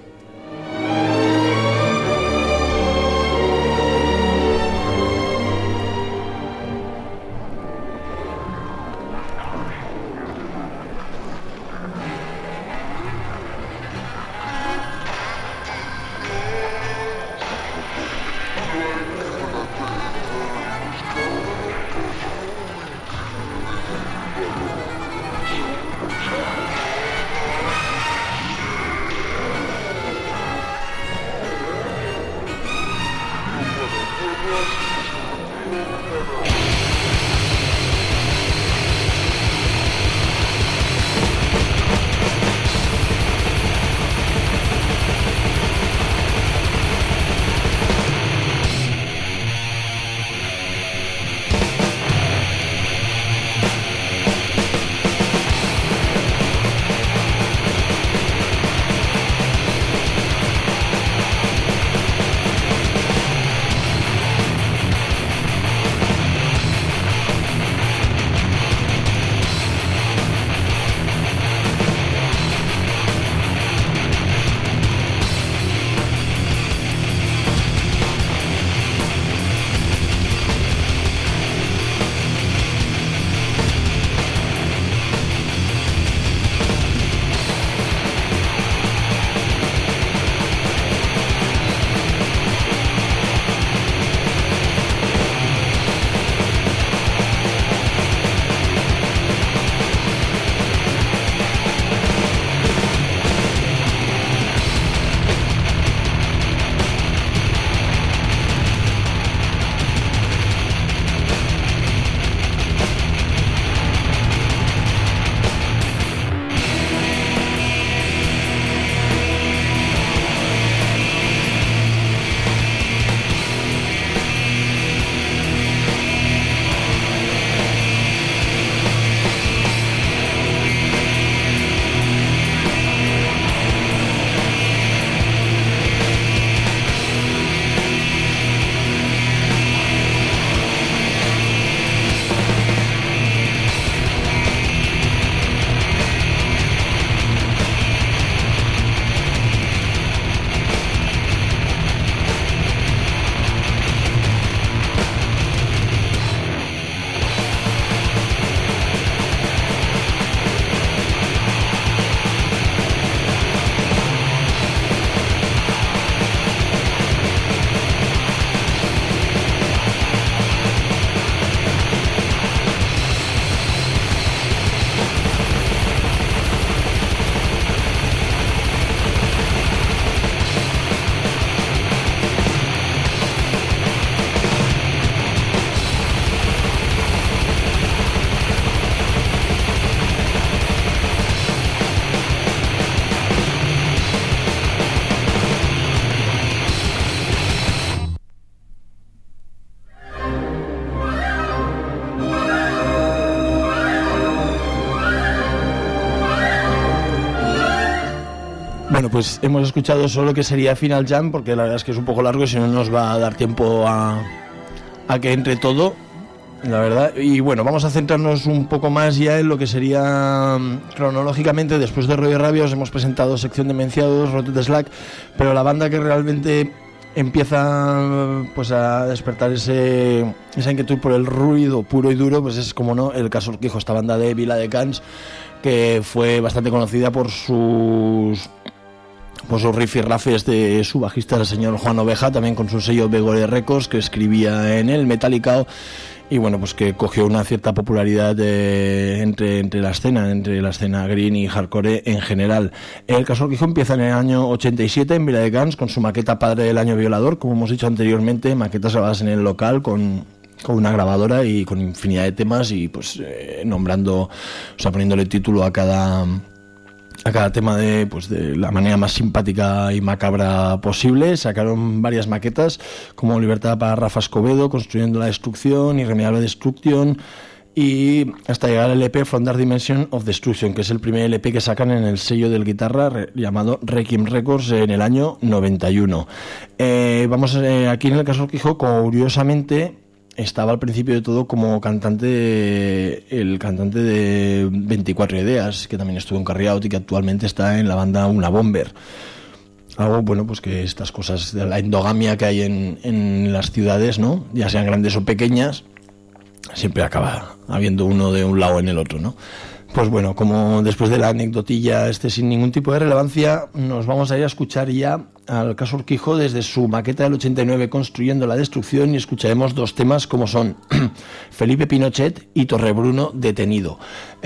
Bueno, pues hemos escuchado solo que sería Final Jam, porque la verdad es que es un poco largo y si no nos va a dar tiempo a, a que entre todo, la verdad. Y bueno, vamos a centrarnos un poco más ya en lo que sería cronológicamente. Después de Rollo Rabia os hemos presentado Sección Demenciados, Rotet Slack, pero la banda que realmente empieza pues a despertar ese, esa inquietud por el ruido puro y duro, pues es, como no, el Cas Urquijo, esta banda de Vila de Cans, que fue bastante conocida por sus por sus rifirrafes de su bajista, el señor Juan Oveja, también con su sello Begore Records, que escribía en el Metallicao, y bueno, pues que cogió una cierta popularidad de, entre, entre la escena, entre la escena green y hardcore en general. El Cas Urquijo empieza en el año ochenta y siete en Vila de Cans con su maqueta Padre del Año Violador, como hemos dicho anteriormente, maquetas grabadas en el local con, con una grabadora y con infinidad de temas y pues eh, nombrando, o sea, poniéndole título a cada... a cada tema de, pues, de la manera más simpática y macabra posible. Sacaron varias maquetas como Libertad para Rafa Escobedo, Construyendo la Destrucción, Irremediable Destruction, y hasta llegar al E P From Dark Dimension of Destruction, que es el primer L P que sacan en el sello del guitarra re, llamado Requiem Records en el año noventa y uno. Eh, vamos eh, aquí en el Cas Urquijo, curiosamente estaba al principio de todo como cantante, el cantante de veinticuatro Ideas, que también estuvo en Carry Out y que actualmente está en la banda Una Bomber. Algo, bueno, pues que estas cosas de la endogamia que hay en, en las ciudades, ¿no? Ya sean grandes o pequeñas, siempre acaba habiendo uno de un lado en el otro, ¿no? Pues bueno, como después de la anecdotilla este sin ningún tipo de relevancia, nos vamos a ir a escuchar ya al Cas Urquijo desde su maqueta del ochenta y nueve Construyendo la Destrucción, y escucharemos dos temas como son Felipe Pinochet y Torrebruno Detenido.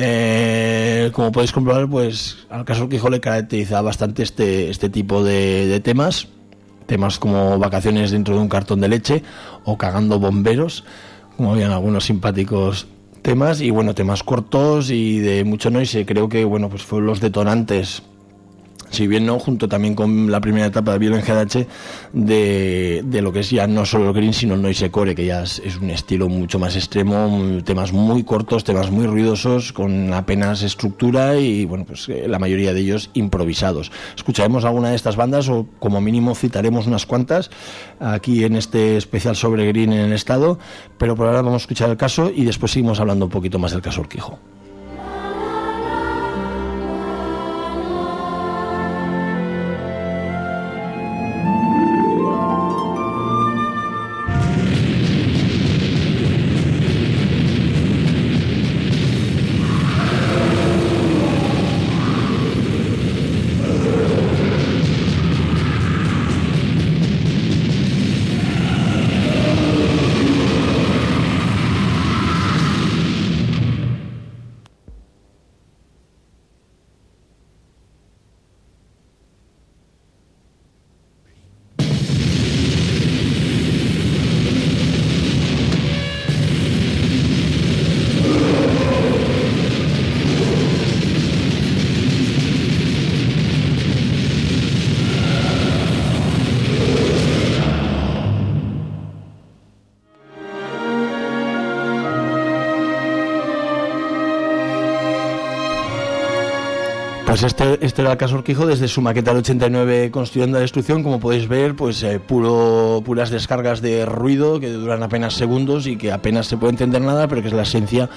Eh, como podéis comprobar, pues al Cas Urquijo le caracteriza bastante este, este tipo de, de temas, temas como Vacaciones dentro de un cartón de leche o Cagando bomberos, como habían algunos simpáticos temas, y bueno, temas cortos y de mucho noise. Creo que bueno, pues fueron los detonantes, si bien no, junto también con la primera etapa de Violent G H, de, de lo que es ya no solo el green, sino el noisecore, que ya es, es un estilo mucho más extremo, temas muy cortos, temas muy ruidosos, con apenas estructura y bueno, pues eh, la mayoría de ellos improvisados. Escucharemos alguna de estas bandas, o como mínimo citaremos unas cuantas aquí en este especial sobre green en el estado, pero por ahora vamos a escuchar el caso y después seguimos hablando un poquito más del Cas Urquijo. Pues este, este era el Cas Urquijo desde su maqueta del ochenta y nueve Construyendo la Destrucción. Como podéis ver, pues eh, puro, puras descargas de ruido que duran apenas segundos y que apenas se puede entender nada, pero que es la esencia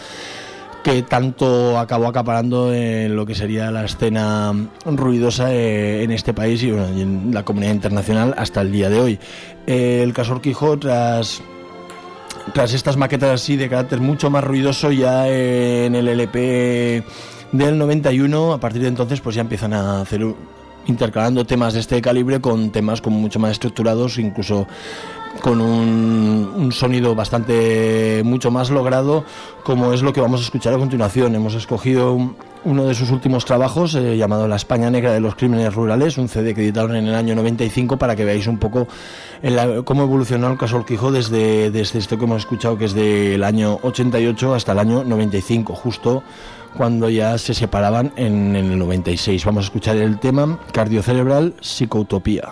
que tanto acabó acaparando en lo que sería la escena ruidosa eh, en este país y, bueno, y en la comunidad internacional hasta el día de hoy. Eh, el Cas Urquijo, tras... Tras estas maquetas así de carácter mucho más ruidoso, ya en el L P del noventa y uno, a partir de entonces pues ya empiezan a hacer intercalando temas de este calibre con temas como mucho más estructurados, incluso con un, un sonido bastante mucho más logrado, como es lo que vamos a escuchar a continuación. Hemos escogido un, uno de sus últimos trabajos eh, llamado La España Negra de los Crímenes Rurales, un C D que editaron en el año noventa y cinco, para que veáis un poco en la, cómo evolucionó el Cas Urquijo desde, desde esto que hemos escuchado, que es del año ochenta y ocho hasta el año noventa y cinco, justo cuando ya se separaban en, en el noventa y seis. Vamos a escuchar el tema Cardiocerebral Psicoutopía.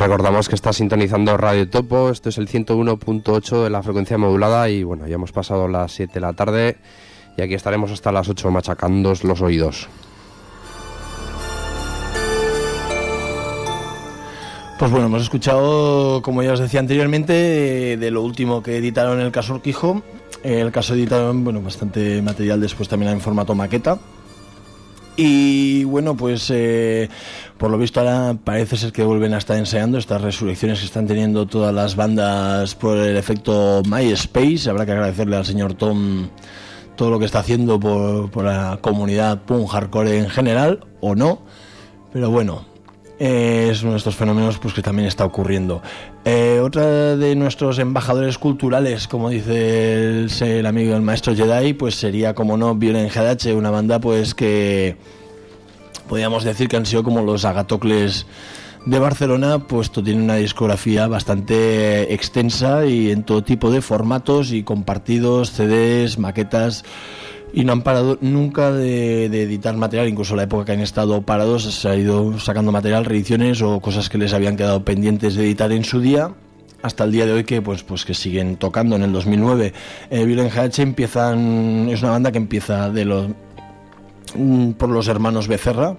Recordamos que está sintonizando Radio Topo, esto es el ciento uno punto ocho de la frecuencia modulada y bueno, ya hemos pasado las siete de la tarde y aquí estaremos hasta las ocho machacándoos los oídos. Pues bueno, hemos escuchado, como ya os decía anteriormente, de lo último que editaron el caso Urquijo. El caso editaron, bueno, bastante material después también en formato maqueta. Y bueno, pues eh, por lo visto ahora parece ser que vuelven a estar ensayando estas resurrecciones que están teniendo todas las bandas por el efecto MySpace. Habrá que agradecerle al señor Tom todo lo que está haciendo por, por la comunidad punk hardcore en general, o no, pero bueno, eh, es uno de estos fenómenos pues que también está ocurriendo. Eh, otra de nuestros embajadores culturales, como dice el, el amigo del maestro Jedi, pues sería, como no, Violent G H, una banda pues que podríamos decir que han sido como los Agatocles de Barcelona, puesto tiene una discografía bastante extensa y en todo tipo de formatos y compartidos, C Ds, maquetas, y no han parado nunca de, de editar material. Incluso la época que han estado parados se ha ido sacando material, reediciones o cosas que les habían quedado pendientes de editar en su día, hasta el día de hoy que pues pues que siguen tocando. En el dos mil nueve eh, Violent G H empiezan, es una banda que empieza de los por los hermanos Becerra.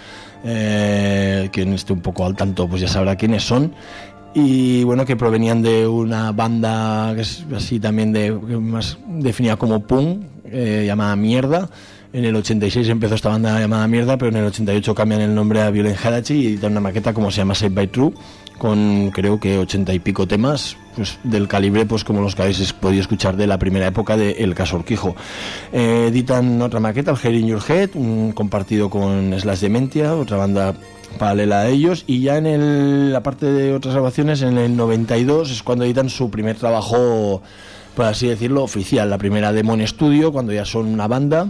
Eh, quien esté un poco al tanto pues ya sabrá quiénes son, y bueno, que provenían de una banda que es así también de más definida como punk, eh, llamada Mierda. En el ochenta y seis empezó esta banda llamada Mierda, pero en el ochenta y ocho cambian el nombre a Violent G H y editan una maqueta como se llama Save by True, con creo que ochenta y pico temas, pues del calibre pues como los que habéis podido escuchar de la primera época de El Caso Urquijo. Eh, editan otra maqueta, el Hair in Your Head, un compartido con Slash Dementia, otra banda paralela a ellos, y ya en el, la parte de otras grabaciones, en el noventa y dos es cuando editan su primer trabajo, por así decirlo, oficial, la primera demo en estudio, cuando ya son una banda,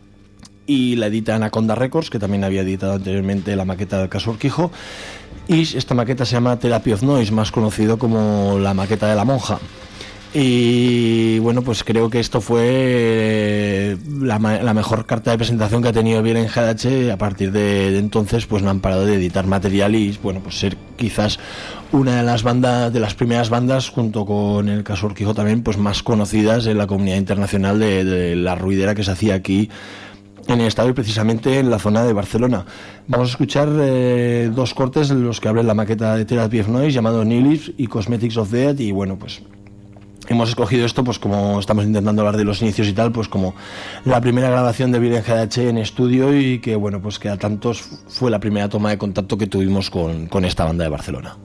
y la edita Anaconda Records, que también había editado anteriormente la maqueta del Caso Urquijo, y esta maqueta se llama Therapy of Noise, más conocido como la maqueta de la monja. Y bueno, pues creo que esto fue la, la mejor carta de presentación que ha tenido Violent G H. A partir de, de entonces pues no han parado de editar material y bueno, pues ser quizás una de las bandas, de las primeras bandas, junto con el Caso Urquijo también, pues más conocidas en la comunidad internacional de, de la ruidera que se hacía aquí en el estado y precisamente en la zona de Barcelona. Vamos a escuchar eh, dos cortes en los que abren la maqueta de Therapy of Noise, llamado Nihilist y Cosmetics of Death, y bueno, pues hemos escogido esto, pues como estamos intentando hablar de los inicios y tal, pues como la primera grabación de Violent G H en estudio, y que bueno, pues que a tantos fue la primera toma de contacto que tuvimos con, con esta banda de Barcelona.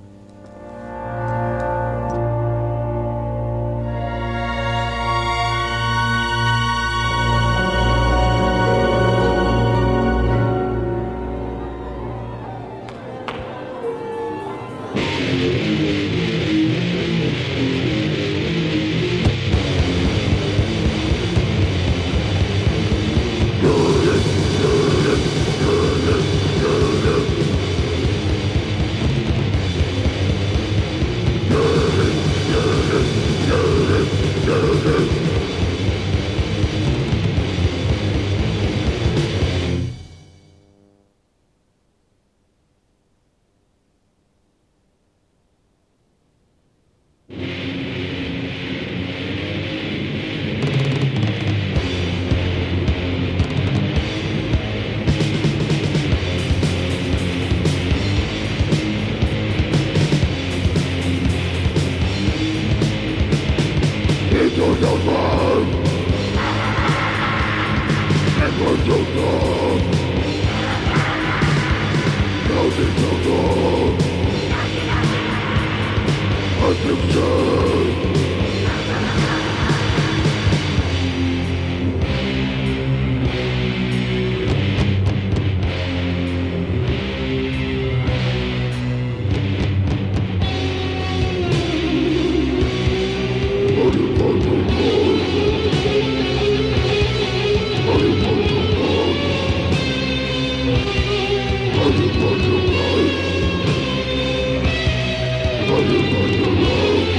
Thank you.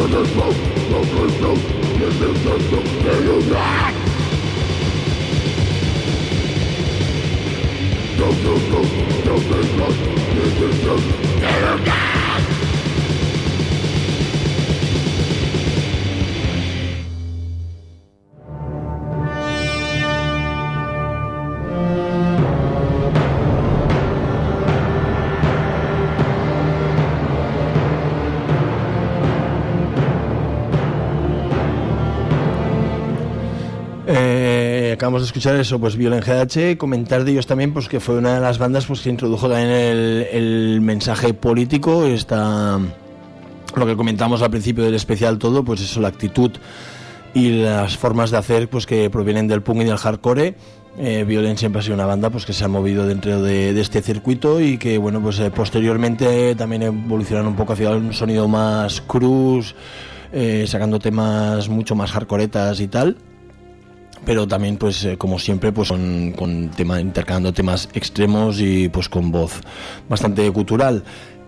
Acabamos de escuchar eso, pues Violent G H, comentar de ellos también pues que fue una de las bandas pues que introdujo también el, el mensaje político, esta, lo que comentamos al principio del especial todo, pues eso, la actitud y las formas de hacer pues que provienen del punk y del hardcore. eh, Violent siempre ha sido una banda pues que se ha movido dentro de, de este circuito y que bueno pues eh, posteriormente también evolucionaron un poco hacia un sonido más cruz, eh, sacando temas mucho más hardcoretas y tal. Pero también pues eh, como siempre pues con, con tema, intercalando temas extremos y pues con voz bastante cultural.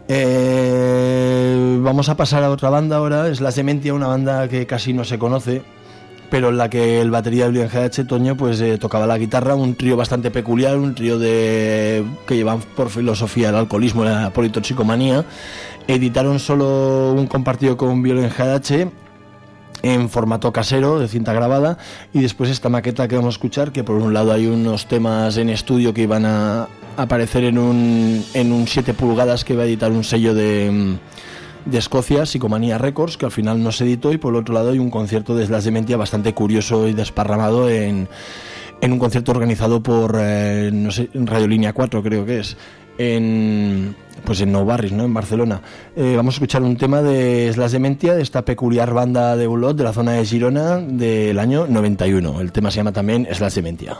Eh, vamos a pasar a otra banda ahora, es Slash Dementia, una banda que casi no se conoce, pero en la que el batería de Violent G H, Toño, pues eh, tocaba la guitarra, un trío bastante peculiar, un trío de que llevan por filosofía el alcoholismo y la politoxicomanía. Editaron solo un compartido con Violent G H en formato casero, de cinta grabada, y después esta maqueta que vamos a escuchar, que por un lado hay unos temas en estudio que iban a aparecer en un en un siete pulgadas que iba a editar un sello de, de Escocia, Psicomanía Records, que al final no se editó, y por el otro lado hay un concierto de Slash Dementia bastante curioso y desparramado en, en un concierto organizado por, eh, no sé, Radiolínea cuatro creo que es, en pues en Nou Barris, ¿no? En Barcelona. Eh, vamos a escuchar un tema de Slash Dementia, de esta peculiar banda de Olot de la zona de Girona del año noventa y uno. El tema se llama también Slash Dementia.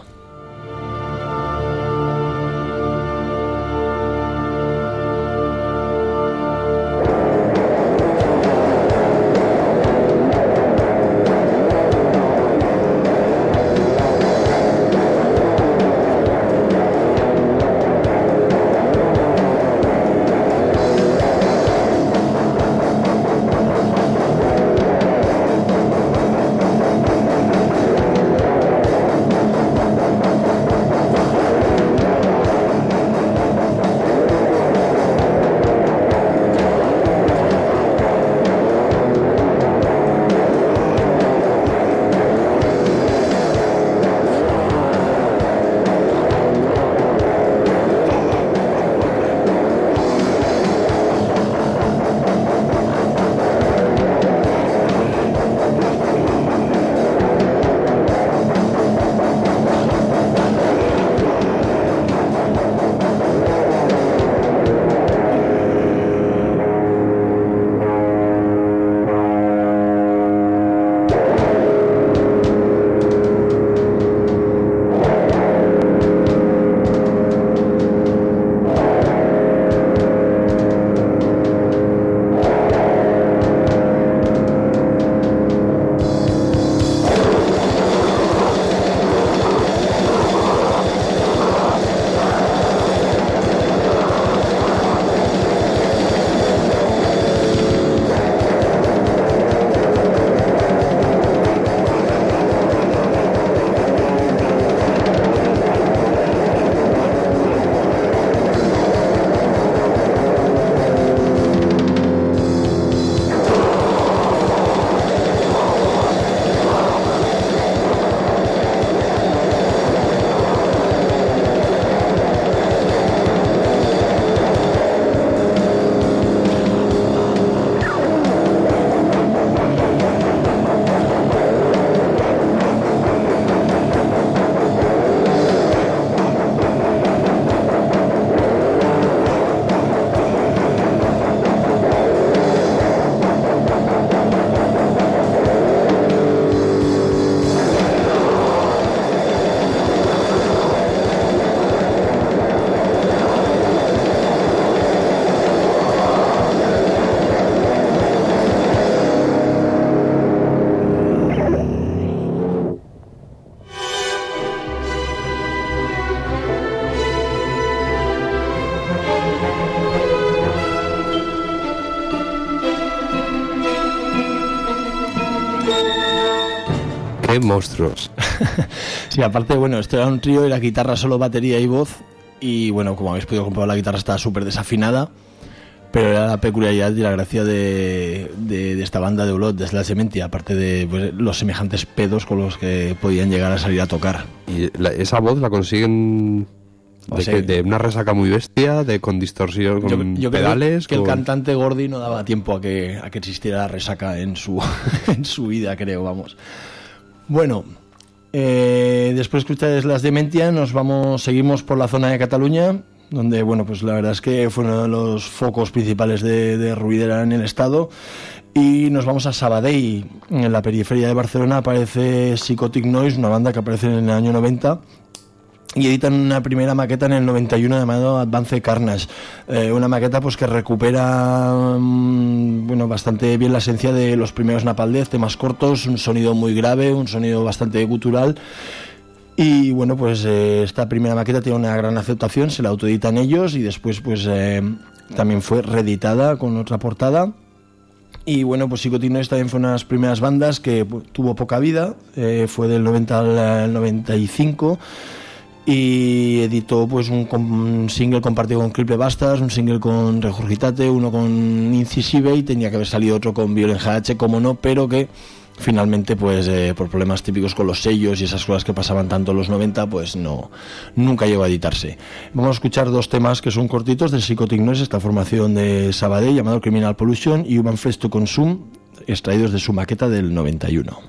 ¡Qué monstruos! Sí, aparte, bueno, esto era un trío, era guitarra solo, batería y voz. Y bueno, como habéis podido comprobar, la guitarra estaba súper desafinada. Pero era la peculiaridad y la gracia de, de, de esta banda de Olot, de Slash Dementia, aparte de pues, los semejantes pedos con los que podían llegar a salir a tocar. Y la, esa voz la consiguen de, sea, que, de una resaca muy bestia, de con distorsión, con yo, yo pedales. Creo que con... el cantante Gordy no daba tiempo a que, a que existiera la resaca en su, en su vida, creo, vamos. Bueno, eh, después de escuchar Slash Dementia, nos vamos, seguimos por la zona de Cataluña, donde, bueno, pues la verdad es que fue uno de los focos principales de, de ruidera en el estado, y nos vamos a Sabadell. En la periferia de Barcelona aparece Psychotic Noise, una banda que aparece en el año noventa, y editan una primera maqueta en el noventa y uno llamado Advance Carnage, eh, una maqueta pues que recupera mmm, bueno, bastante bien la esencia de los primeros Napalm Death, temas cortos, un sonido muy grave, un sonido bastante gutural. Y bueno, pues eh, esta primera maqueta tiene una gran aceptación, se la autoeditan ellos y después pues eh, también fue reeditada con otra portada. Y bueno, pues Psychotic Noise también fue una de las primeras bandas que pues, tuvo poca vida, eh, fue del noventa al noventa y cinco, y editó pues un, un single compartido con Cripple Bastards, un single con Regurgitate, uno con Incisive, y tenía que haber salido otro con Violent G H, como no, pero que finalmente pues eh, por problemas típicos con los sellos y esas cosas que pasaban tanto en los noventa, pues no, nunca llegó a editarse. Vamos a escuchar dos temas que son cortitos de Psychotic Noise, esta formación de Sabadell, llamado Criminal Pollution y Human Flesh to Consume, extraídos de su maqueta del noventa y uno.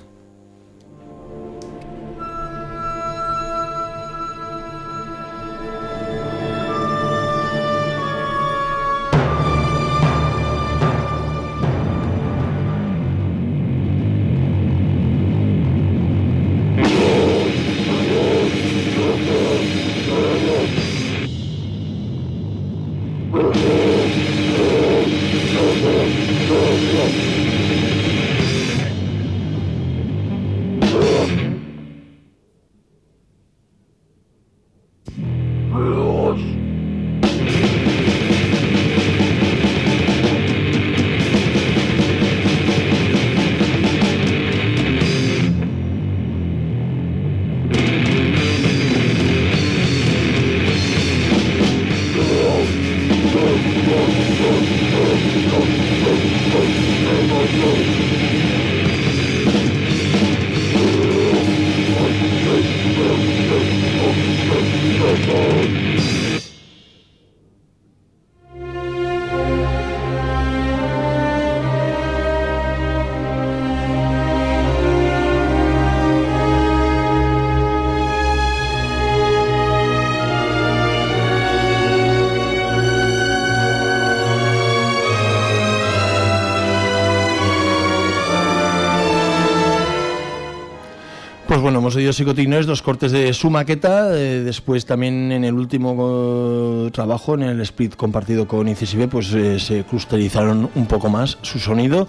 Bueno, hemos oído Psychotic Noise, dos cortes de su maqueta, eh, después también en el último uh, trabajo, en el split compartido con Incisive, pues eh, se clusterizaron un poco más su sonido.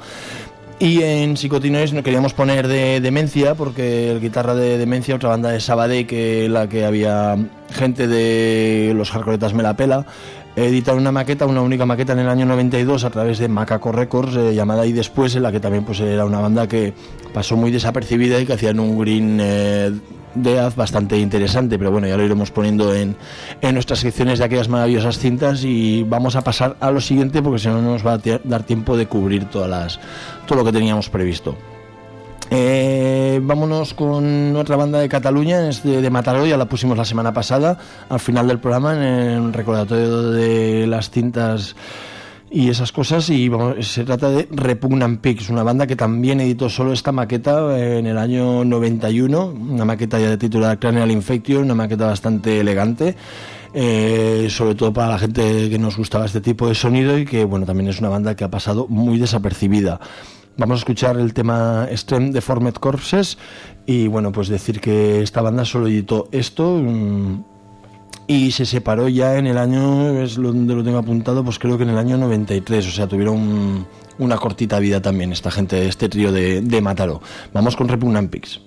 Y en Psychotic Noise no queríamos poner de Demencia, porque el guitarra de Demencia, otra banda de Sabadell, que la que había gente de los Hardcoretas me la pela, editaron una maqueta, una única maqueta en el año noventa y dos a través de Macaco Records, eh, llamada Y Después, en la que también pues era una banda que pasó muy desapercibida y que hacían un green eh, death bastante interesante, pero bueno, ya lo iremos poniendo en, en nuestras secciones de aquellas maravillosas cintas, y vamos a pasar a lo siguiente porque si no, no nos va a t- dar tiempo de cubrir todas las, todo lo que teníamos previsto. Eh, vámonos con otra banda de Cataluña, es de, de Mataró, ya la pusimos la semana pasada al final del programa en el recordatorio de las cintas y esas cosas, y vamos, se trata de Repugnant Pigs, una banda que también editó solo esta maqueta en el año noventa y uno, una maqueta ya de titulada Cranial Infection, una maqueta bastante elegante, eh, sobre todo para la gente que nos gustaba este tipo de sonido, y que bueno, también es una banda que ha pasado muy desapercibida. Vamos a escuchar el tema Extreme Deformed Corpses, y bueno, pues decir que esta banda solo editó esto mmm, y se separó ya en el año, es donde lo tengo apuntado, pues creo que en el año noventa y tres, o sea, tuvieron un, una cortita vida también esta gente, este trío de, de Mataró. Vamos con Repugnant Pigs.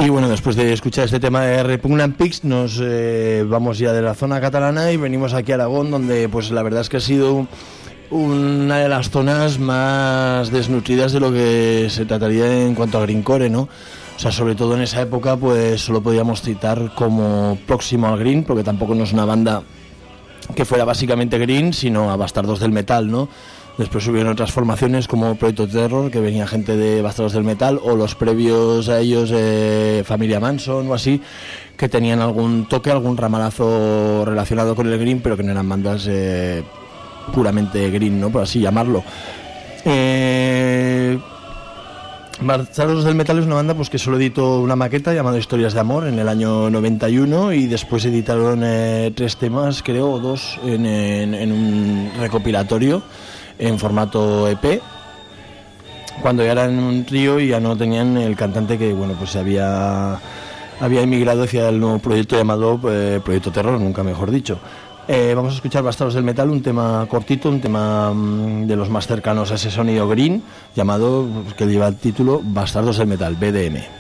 Y bueno, después de escuchar este tema de Repugnant Pigs, nos eh, vamos ya de la zona catalana y venimos aquí a Aragón, donde pues la verdad es que ha sido una de las zonas más desnutridas de lo que se trataría en cuanto a greencore, ¿no? O sea, sobre todo en esa época, pues solo podíamos citar como próximo al green, porque tampoco no es una banda que fuera básicamente green, sino a Bastardos del Metal, ¿no? Después hubieron otras formaciones como Proyecto Terror, que venía gente de Bastardos del Metal, o los previos a ellos, eh, Familia Manson o así, que tenían algún toque, algún ramalazo relacionado con el green, pero que no eran bandas eh, puramente green, ¿no? Por así llamarlo. Eh... Bastardos del Metal es una banda pues que solo editó una maqueta llamada Historias de Amor en el año noventa y uno y después editaron eh, tres temas, creo, o dos en, en, en un recopilatorio en formato E P, cuando ya eran un trío y ya no tenían el cantante que, bueno, pues había, había emigrado hacia el nuevo proyecto llamado eh, Proyecto Terror, nunca mejor dicho. Eh, vamos a escuchar Bastardos del Metal, un tema cortito, un tema mmm, de los más cercanos a ese sonido green, llamado, que lleva el título Bastardos del Metal, B D M.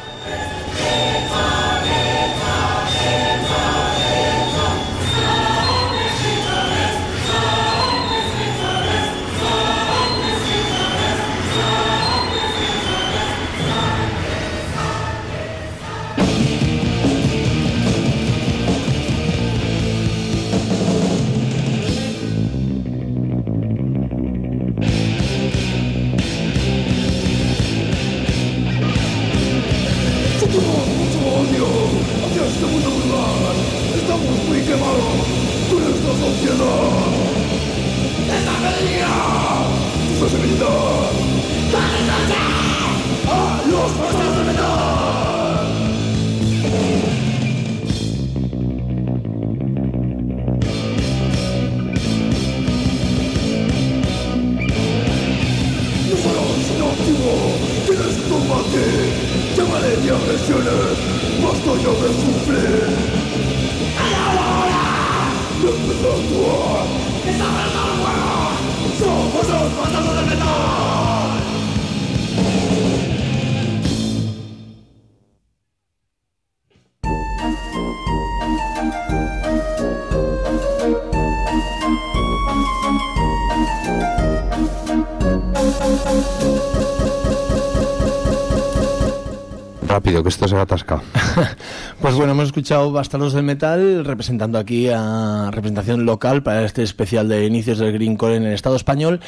Rápido, que esto se va a atascar. Pues bueno, hemos escuchado Bastardos del Metal representando aquí a representación local para este especial de inicios del greencore en el Estado español.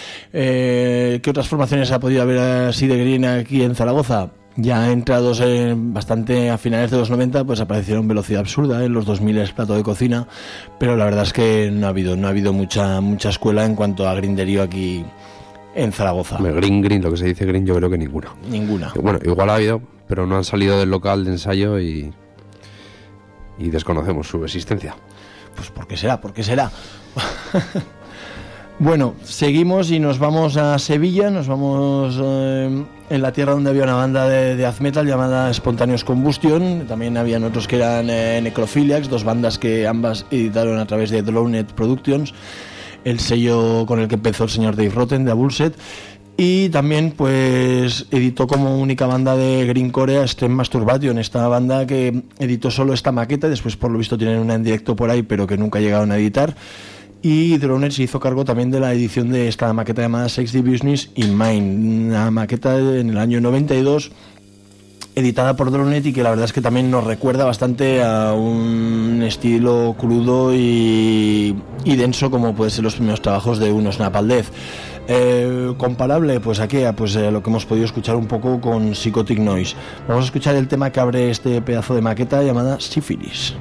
Eh, ¿Qué otras formaciones ha podido haber así de green aquí en Zaragoza? Ya entrados en bastante a finales de los noventa, pues aparecieron Velocidad Absurda, en los dos mil es Plato de Cocina, pero la verdad es que no ha habido no ha habido mucha mucha escuela en cuanto a grinderío aquí en Zaragoza. Green, green, lo que se dice green, yo creo que ninguna. Ninguna. Bueno, igual ha habido, pero no han salido del local de ensayo y, y desconocemos su existencia. Pues ¿por qué será? ¿Por qué será? Bueno, seguimos y nos vamos a Sevilla, nos vamos eh, en la tierra donde había una banda de, de death metal llamada Spontaneous Combustion. También habían otros que eran eh, Necrophiliacs, dos bandas que ambas editaron a través de Droned Productions, el sello con el que empezó el señor Dave Rotten de Abulset. Y también pues editó como única banda de greencore a Extreme Masturbation, esta banda que editó solo esta maqueta y después por lo visto tienen una en directo por ahí pero que nunca llegaron a editar. Y Droned se hizo cargo también de la edición de esta maqueta llamada Sex the Business in Mind, una maqueta en el año noventa y dos editada por Droned y que la verdad es que también nos recuerda bastante a un estilo crudo y, y denso como pueden ser los primeros trabajos de unos Napalm Death. Eh, comparable pues aquí a pues, eh, lo que hemos podido escuchar un poco con Psychotic Noise. Vamos a escuchar el tema que abre este pedazo de maqueta llamada Syphilis.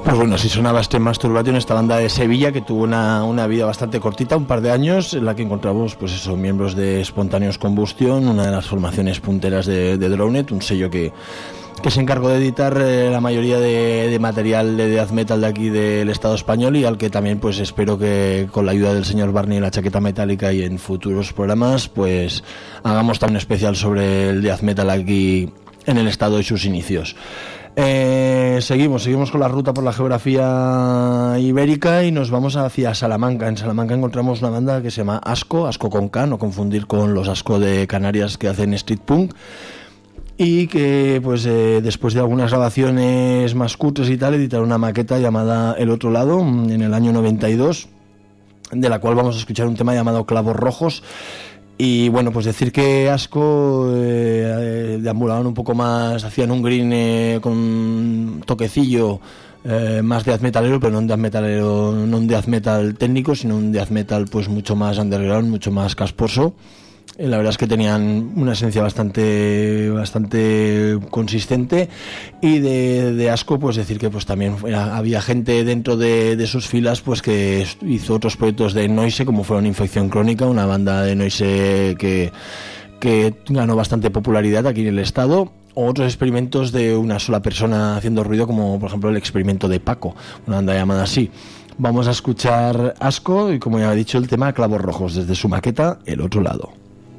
Pues bueno, así sonaba este Masturbation, esta banda de Sevilla que tuvo una, una vida bastante cortita, un par de años, en la que encontramos pues eso, miembros de Spontaneous Combustion, una de las formaciones punteras de, de Drowned, un sello que, que se encargó de editar eh, la mayoría de, de material de death metal de aquí del Estado español, y al que también pues espero que con la ayuda del señor Barney y la chaqueta metálica y en futuros programas pues hagamos también un especial sobre el death metal aquí en el Estado y sus inicios. Eh, seguimos, seguimos con la ruta por la geografía ibérica y nos vamos hacia Salamanca. En Salamanca encontramos una banda que se llama Asco, Asco con K, no confundir con los Asco de Canarias que hacen street punk, y que pues eh, después de algunas grabaciones más cutres y tal, editaron una maqueta llamada El Otro Lado en el año noventa y dos, de la cual vamos a escuchar un tema llamado Clavos Rojos. Y bueno, pues decir que Asco eh, eh, deambulaban un poco más, hacían un green eh, con un toquecillo eh, más death metalero, pero no un death metalero, no un death metal técnico, sino un death metal pues mucho más underground, mucho más casposo. Eh, la verdad es que tenían una esencia bastante bastante consistente, y de, de Asco pues decir que pues también era, había gente dentro de, de sus filas pues que hizo otros proyectos de noise, como fueron Infección Crónica, una banda de noise que, que ganó bastante popularidad aquí en el estado, o otros experimentos de una sola persona haciendo ruido, como por ejemplo el experimento de Paco, una banda llamada así. Vamos a escuchar Asco y, como ya he dicho, el tema Clavos Rojos desde su maqueta El Otro Lado.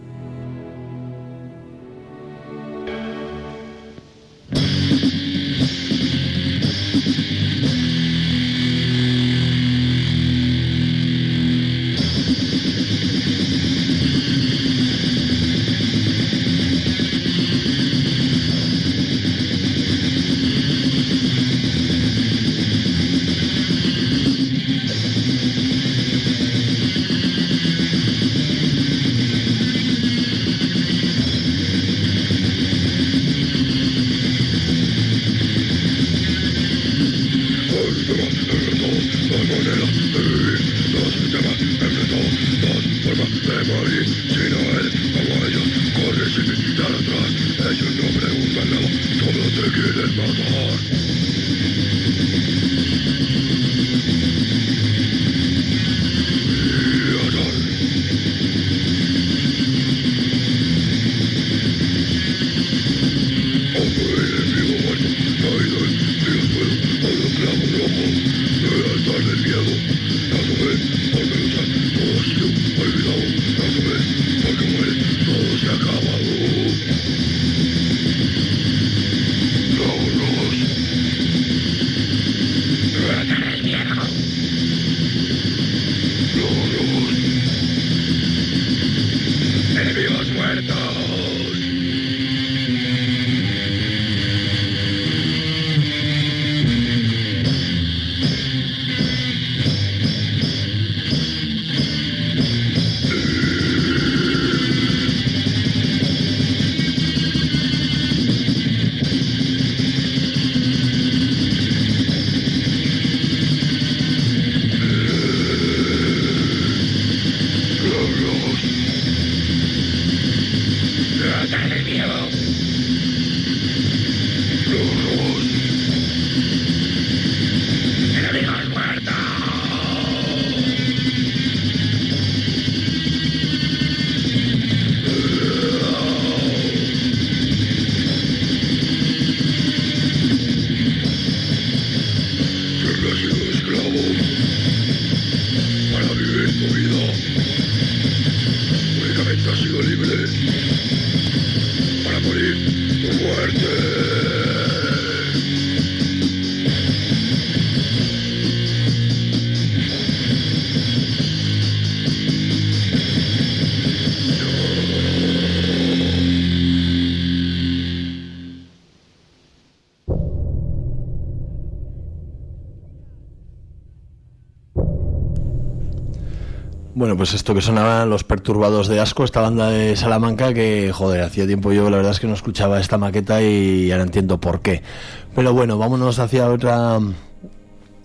Bueno, pues esto que sonaban Los Perturbados de Asco, esta banda de Salamanca que, joder, hacía tiempo yo la verdad es que no escuchaba esta maqueta y ahora entiendo por qué. Pero bueno, vámonos hacia otra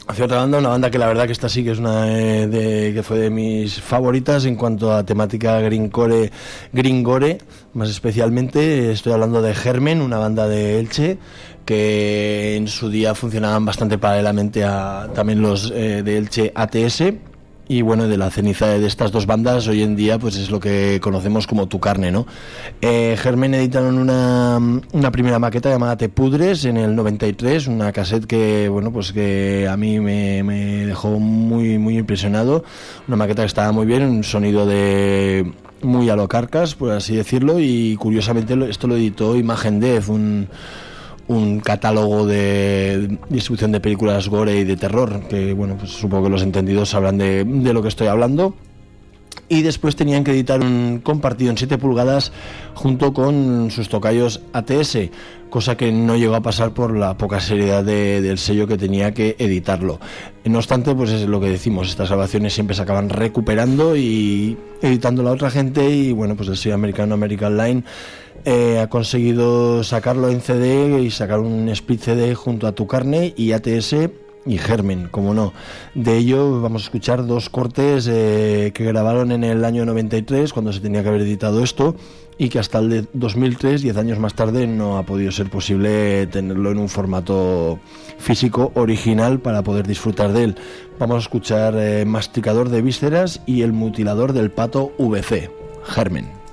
hacia otra banda, una banda que la verdad que esta sí que es una de, de, que fue de mis favoritas en cuanto a temática greencore, gringore, más especialmente estoy hablando de Germen, una banda de Elche que en su día funcionaban bastante paralelamente a también los eh, de Elche A T S. Y bueno, de la ceniza de estas dos bandas hoy en día pues es lo que conocemos como Tu Carne, ¿no? Eh, Germen editaron una, una primera maqueta llamada Te Pudres en el noventa y tres, una cassette que bueno pues que a mí me, me dejó muy muy impresionado, una maqueta que estaba muy bien, un sonido de muy a lo Carcass, por así decirlo, y curiosamente esto lo editó Imagen Death, un un catálogo de distribución de películas gore y de terror, que bueno, pues supongo que los entendidos sabrán de, de lo que estoy hablando. Y después tenían que editar un compartido en siete pulgadas junto con sus tocayos A T S, cosa que no llegó a pasar por la poca seriedad de, del sello que tenía que editarlo. No obstante, pues es lo que decimos, estas grabaciones siempre se acaban recuperando y editando la otra gente, y bueno, pues el sello americano American Line Eh, ha conseguido sacarlo en C D y sacar un split C D junto a Tu Carne y A T S y Germen, como no. De ello vamos a escuchar dos cortes eh, que grabaron en el año noventa y tres, cuando se tenía que haber editado esto, y que hasta el de dos mil tres, diez años más tarde, no ha podido ser posible tenerlo en un formato físico original para poder disfrutar de él. Vamos a escuchar eh, Masticador de Vísceras y El Mutilador del Pato V C, Germen.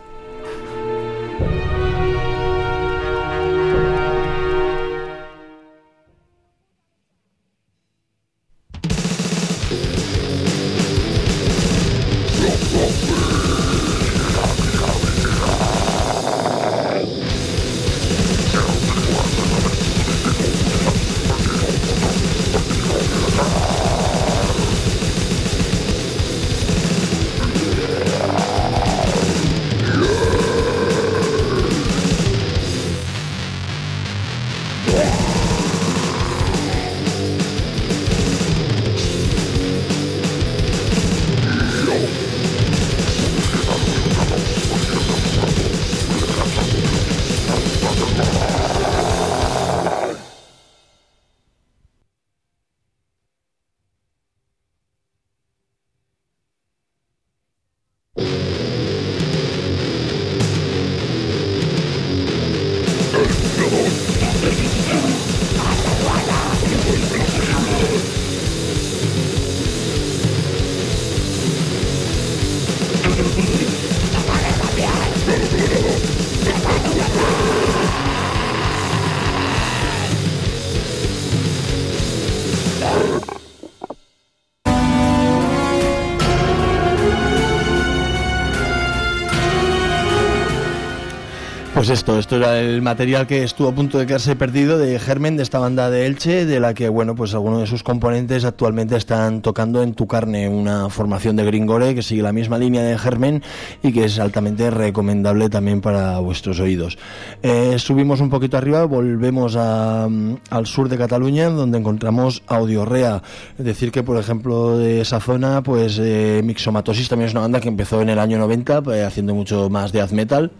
Pues esto, esto era el material que estuvo a punto de quedarse perdido de Germen, de esta banda de Elche, de la que, bueno, pues algunos de sus componentes actualmente están tocando en Tu Carne, una formación de gringore que sigue la misma línea de Germen y que es altamente recomendable también para vuestros oídos. Eh, subimos un poquito arriba, volvemos a, al sur de Cataluña, donde encontramos Audiorrea. Es decir que, por ejemplo, de esa zona, pues eh, Mixomatosis también es una banda que empezó en el año noventa, eh, haciendo mucho más death metal.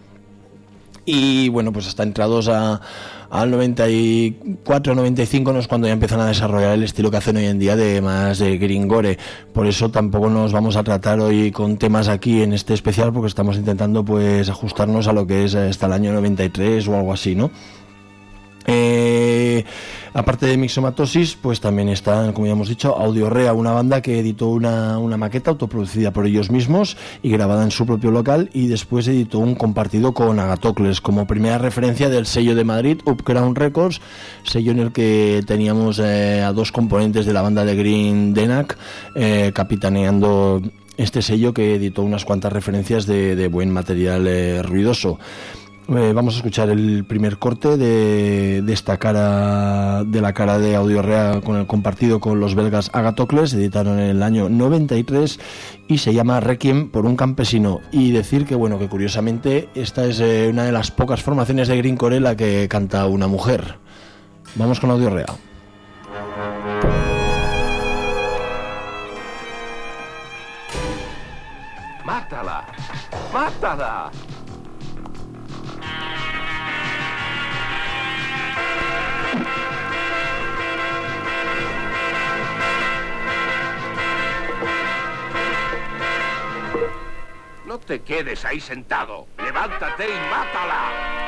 Y bueno, pues hasta entrados a, al noventa y cuatro, noventa y cinco no es cuando ya empiezan a desarrollar el estilo que hacen hoy en día de más de gringore. Por eso tampoco nos vamos a tratar hoy con temas aquí en este especial, porque estamos intentando pues ajustarnos a lo que es hasta el año noventa y tres o algo así, ¿no? Eh, aparte de Mixomatosis, pues también está, como ya hemos dicho, Audiorrea, una banda que editó una, una maqueta autoproducida por ellos mismos y grabada en su propio local, y después editó un compartido con Agatocles como primera referencia del sello de Madrid, Upground Records, sello en el que teníamos eh, a dos componentes de la banda de Green Denac eh, capitaneando este sello, que editó unas cuantas referencias de, de buen material eh, ruidoso. Eh, vamos a escuchar el primer corte de, de esta cara, de la cara de Audiorrea con el compartido con los belgas Agatocles, editaron en el año noventa y tres y se llama Requiem por un campesino. Y decir que, bueno, que curiosamente esta es eh, una de las pocas formaciones de greencore en la que canta una mujer. Vamos con Audiorrea. ¡Mátala! ¡Mátala! No te quedes ahí sentado. Levántate y mátala.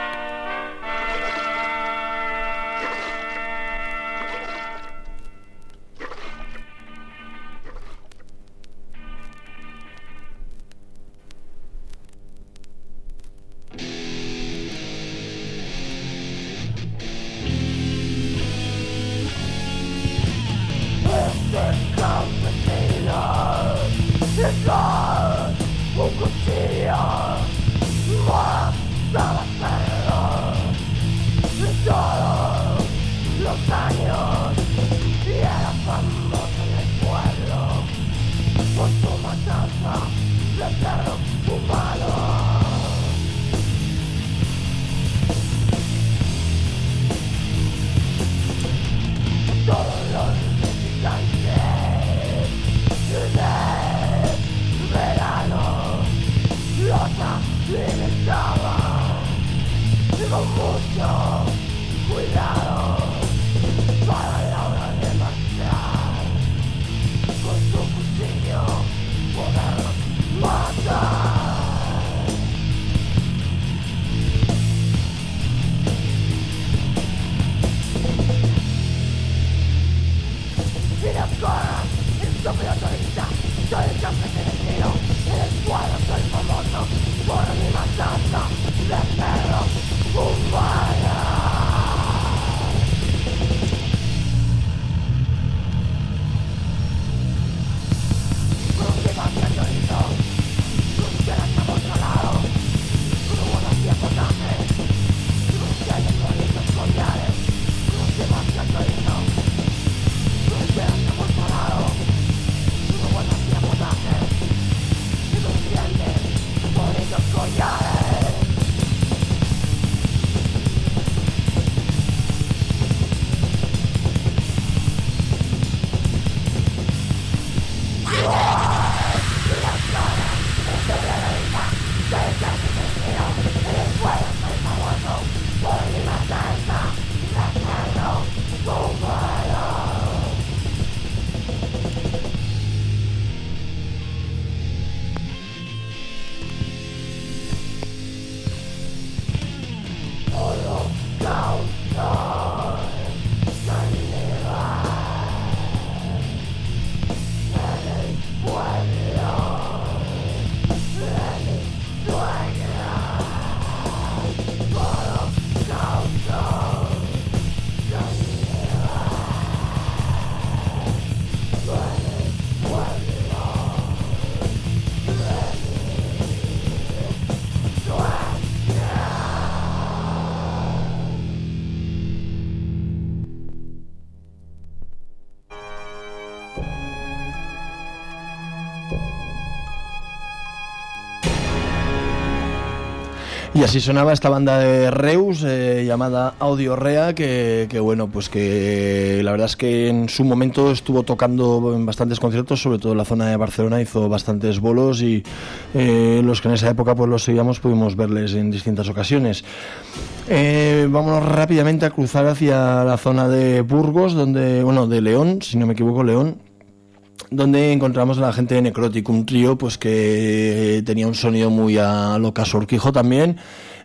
Y así sonaba esta banda de Reus eh, llamada Audio Rea, que, que bueno, pues que la verdad es que en su momento estuvo tocando en bastantes conciertos, sobre todo en la zona de Barcelona, hizo bastantes bolos y eh, los que en esa época pues los seguíamos pudimos verles en distintas ocasiones. Eh, vámonos rápidamente a cruzar hacia la zona de Burgos, donde, bueno, de León, si no me equivoco, León, donde encontramos a la gente de Necrotic, un trío pues que tenía un sonido muy a lo Casorquijo también.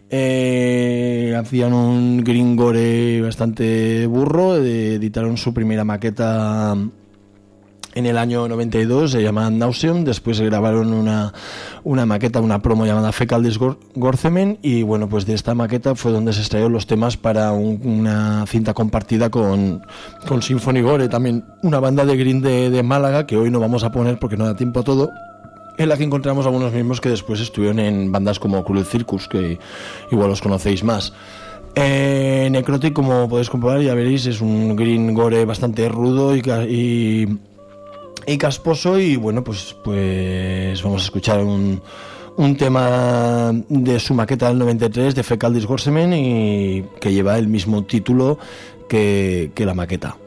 Eh, hacían un green gore bastante burro, eh, editaron su primera maqueta en el año noventa y dos, se llamaba Nauseum. Después grabaron una, una maqueta, una promo llamada Fecal Disgorcement, y bueno, pues de esta maqueta fue donde se extrajeron los temas para un, una cinta compartida con, con Symphony Gore, también una banda de green de, de Málaga, que hoy no vamos a poner porque no da tiempo a todo, en la que encontramos algunos mismos que después estuvieron en bandas como Cruel Circus, que igual os conocéis más. Eh, Necrotic, como podéis comprobar, ya veréis, es un green gore bastante rudo y, y y casposo, y bueno, pues pues vamos a escuchar un, un tema de su maqueta del noventa y tres, de Fecal Disgorcement, y que lleva el mismo título que, que la maqueta.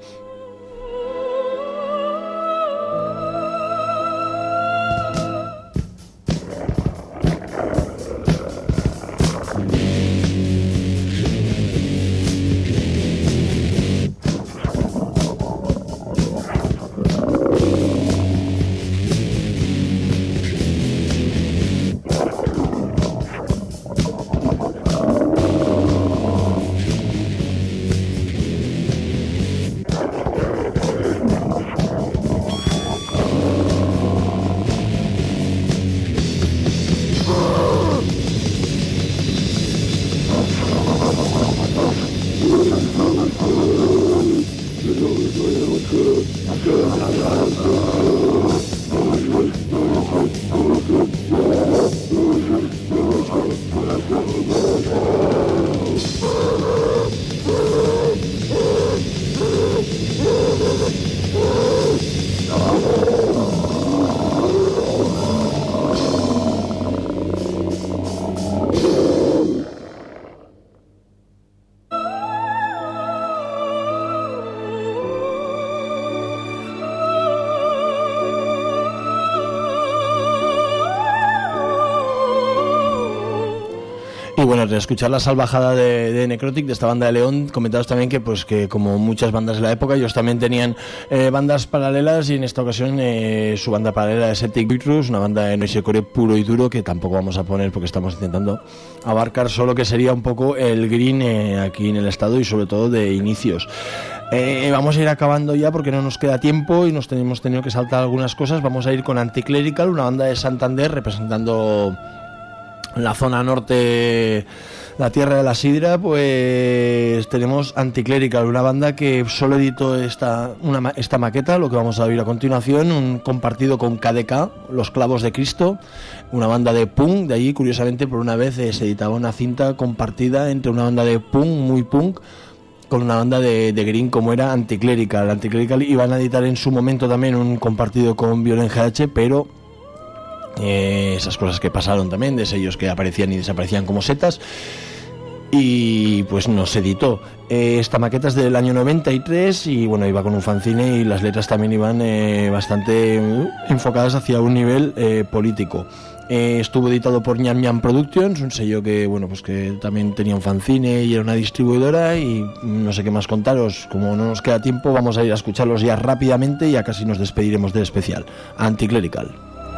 Y bueno, de escuchar la salvajada de, de Necrotic, de esta banda de León, comentaros también que pues que como muchas bandas de la época, ellos también tenían eh, bandas paralelas, y en esta ocasión eh, su banda paralela es Celtic Virus, una banda de noisecore puro y duro que tampoco vamos a poner porque estamos intentando abarcar solo que sería un poco el green eh, aquí en el estado, y sobre todo de inicios. Eh, vamos a ir acabando ya porque no nos queda tiempo y nos tenemos tenido que saltar algunas cosas. Vamos a ir con Anticlerical, una banda de Santander representando la zona norte, la tierra de la sidra. Pues tenemos Anticlerical, una banda que solo editó esta, una, esta maqueta, lo que vamos a oír a continuación, un compartido con K D K, Los Clavos de Cristo, una banda de punk. De allí, curiosamente, por una vez eh, se editaba una cinta compartida entre una banda de punk, muy punk, con una banda de, de green como era Anticlerical. Anticlerical iban a editar en su momento también un compartido con Violent G H, pero eh, esas cosas que pasaron también, de sellos que aparecían y desaparecían como setas, y pues no se editó. Eh, esta maqueta es del año noventa y tres y bueno, iba con un fanzine, y las letras también iban eh, bastante uh, enfocadas hacia un nivel eh, político. Eh, estuvo editado por Ñam Ñam Productions, un sello que bueno, pues que también tenía un fanzine y era una distribuidora, y no sé qué más contaros. Como no nos queda tiempo, vamos a ir a escucharlos ya rápidamente y ya casi nos despediremos del especial. Anticlerical.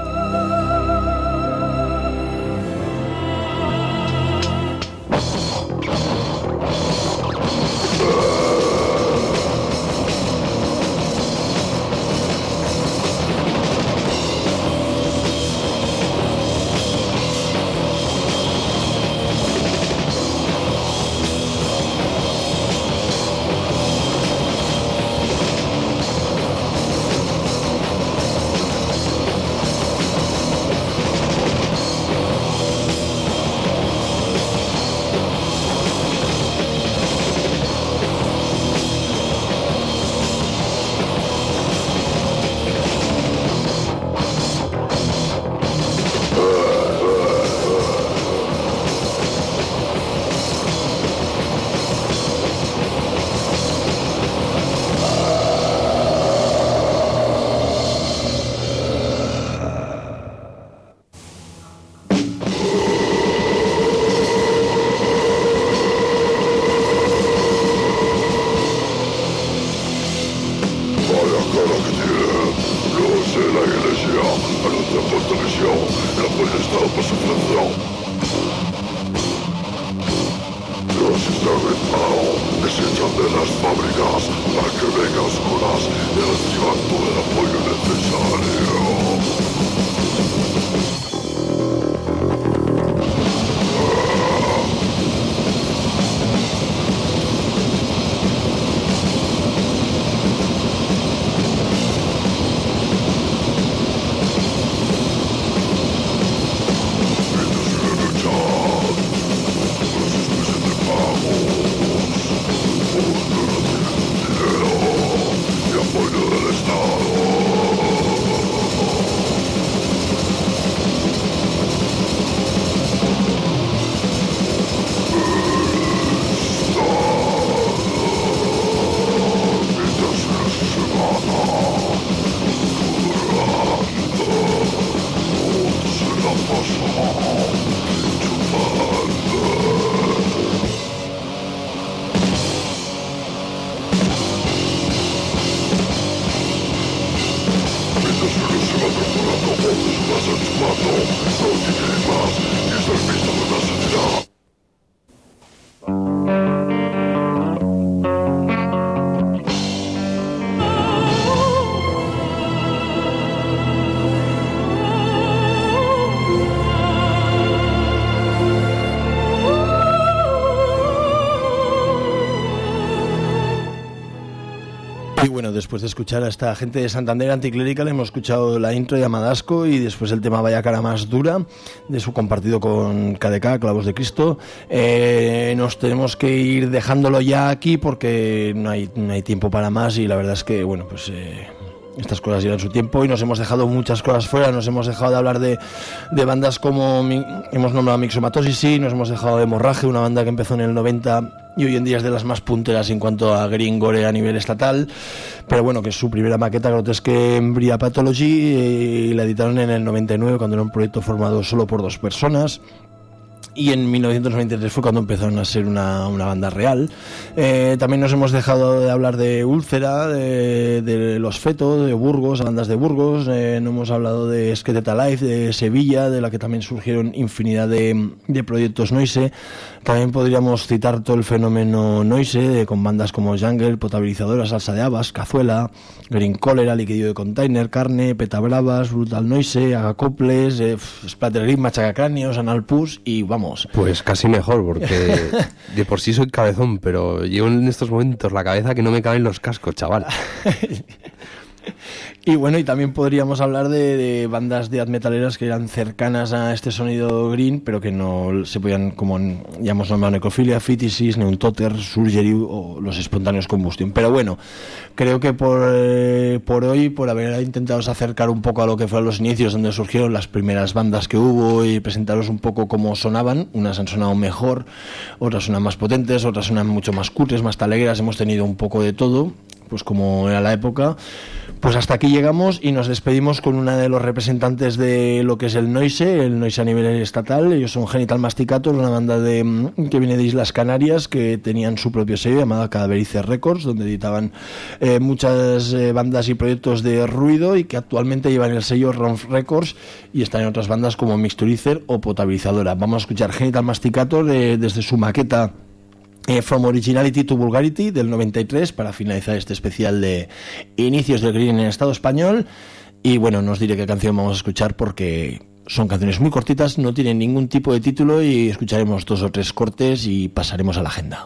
Y bueno, después de escuchar a esta gente de Santander, Anticlerical, hemos escuchado la intro de Amadasco y después el tema Vaya Cara Más Dura, de su compartido con K D K, Clavos de Cristo. Eh, nos tenemos que ir dejándolo ya aquí porque no hay, no hay tiempo para más, y la verdad es que, bueno, pues... Eh, estas cosas llevan su tiempo y nos hemos dejado muchas cosas fuera. Nos hemos dejado de hablar de, de bandas como hemos nombrado Mixomatosis, sí, nos hemos dejado de Hemorragia, una banda que empezó en el noventa y hoy en día es de las más punteras en cuanto a green gore a nivel estatal, pero bueno, que es su primera maqueta, Grotesque Embria Pathology, y la editaron en el noventa y nueve cuando era un proyecto formado solo por dos personas. y en mil novecientos noventa y tres fue cuando empezaron a ser una, una banda real. Eh, también nos hemos dejado de hablar de Úlcera, de, de Los Feto, de Burgos, bandas de Burgos, eh, no hemos hablado de Skeleton Alive, de Sevilla, de la que también surgieron infinidad de, de proyectos Noise. También podríamos citar todo el fenómeno Noise, de, con bandas como Jungle, Potabilizadora, Salsa de Habas, Cazuela, Green Cholera, Liquidio de Container, Carne, Peta Bravas, Brutal Noise, Agacoples, eh, Splatter Grip, Machacacráneos, Anal Push y vamos. Pues casi mejor, porque de por sí soy cabezón, pero llevo en estos momentos la cabeza que no me caben los cascos, chaval. Y bueno, y también podríamos hablar de, de bandas de death metaleras que eran cercanas a este sonido green, pero que no se podían, como ya hemos nombrado, Necrophilia, Fetisys, Neuntoter, Surgery o los espontáneos Combustion. Pero bueno, creo que por, eh, por hoy, por haber intentado acercar un poco a lo que fueron los inicios, donde surgieron las primeras bandas que hubo y presentaros un poco cómo sonaban, unas han sonado mejor, otras suenan más potentes, otras suenan mucho más cutres, más talegras, hemos tenido un poco de todo, pues como era la época. Pues hasta aquí llegamos y nos despedimos con una de los representantes de lo que es el Noise, el Noise a nivel estatal. Ellos son Genital Masticator, una banda de que viene de Islas Canarias, que tenían su propio sello llamado Cadaverice Records, donde editaban eh, muchas eh, bandas y proyectos de ruido, y que actualmente llevan el sello Ronf Records y están en otras bandas como Mixturizer o Potabilizadora. Vamos a escuchar Genital Masticator eh, desde su maqueta Eh, From Originality to Vulgarity del noventa y tres, para finalizar este especial de inicios del green en Estado español. Y bueno, no os diré qué canción vamos a escuchar porque son canciones muy cortitas, no tienen ningún tipo de título, y escucharemos dos o tres cortes y pasaremos a la agenda.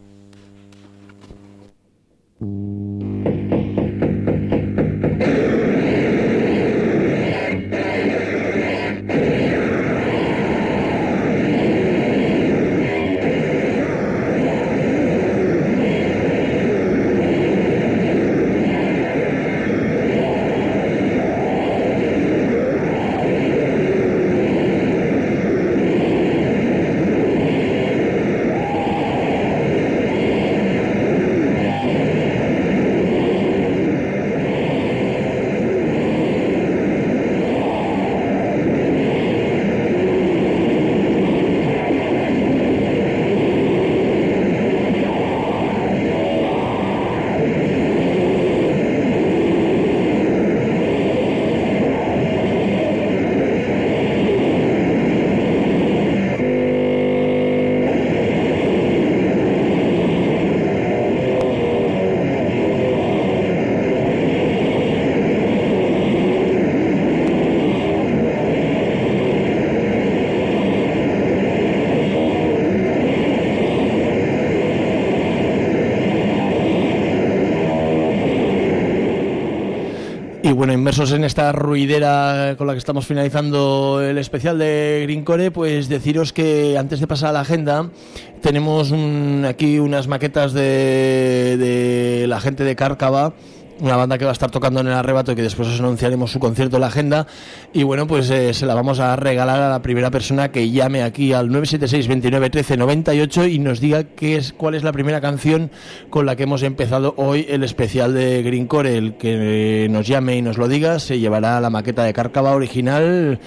Y bueno, inmersos en esta ruidera con la que estamos finalizando el especial de Greencore, pues deciros que antes de pasar a la agenda tenemos un, aquí unas maquetas de, de la gente de Cárcava, una banda que va a estar tocando en el Arrebato y que después os anunciaremos su concierto en la agenda. Y bueno, pues eh, se la vamos a regalar a la primera persona que llame aquí al nueve siete seis, veintinueve, trece, noventa y ocho y nos diga qué es, cuál es la primera canción con la que hemos empezado hoy el especial de Greencore. El que nos llame y nos lo diga se llevará la maqueta de Cárcava original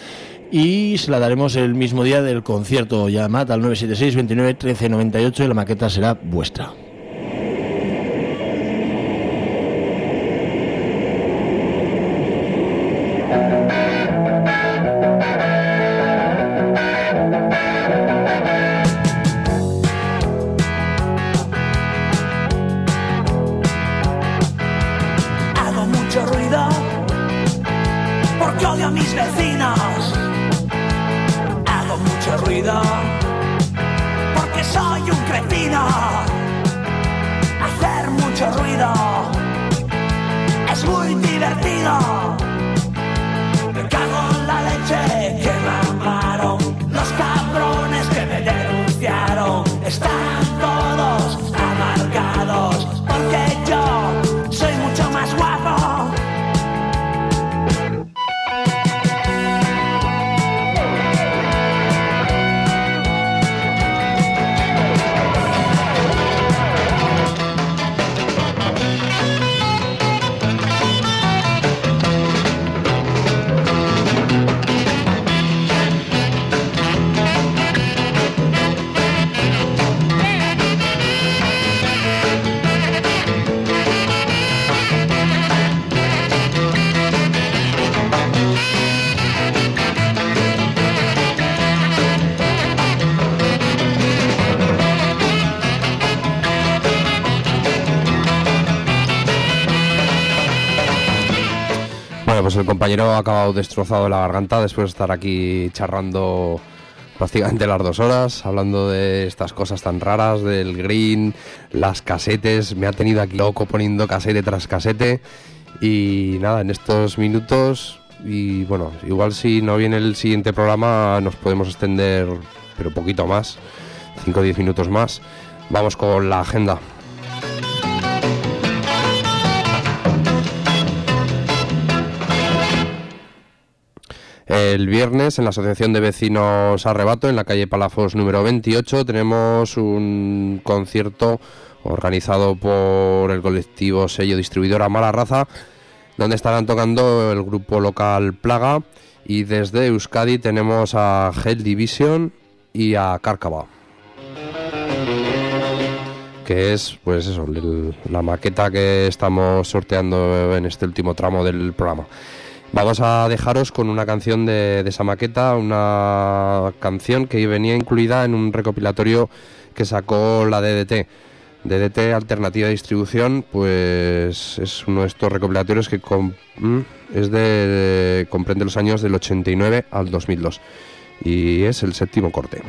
y se la daremos el mismo día del concierto. Llamad al nueve siete seis, veintinueve, trece, noventa y ocho y la maqueta será vuestra. Pues el compañero ha acabado destrozado de la garganta después de estar aquí charrando prácticamente las dos horas, hablando de estas cosas tan raras, del green, las casetes. Me ha tenido aquí loco poniendo casete tras casete. Y nada, en estos minutos, y bueno, igual si no viene el siguiente programa nos podemos extender, pero poquito más, cinco o diez minutos más. Vamos con la agenda. El viernes en la Asociación de Vecinos Arrebato, en la calle Palafos número veintiocho, tenemos un concierto organizado por el colectivo sello distribuidora Mala Raza, donde estarán tocando el grupo local Plaga, y desde Euskadi tenemos a Hell Division y a Cárcava, que es pues eso, el, la maqueta que estamos sorteando en este último tramo del programa. Vamos a dejaros con una canción de, de esa maqueta, una canción que venía incluida en un recopilatorio que sacó la D D T. D D T Alternativa de Distribución, pues es uno de estos recopilatorios que com, es de, de comprende los años del ochenta y nueve al dos mil dos y es el séptimo corte.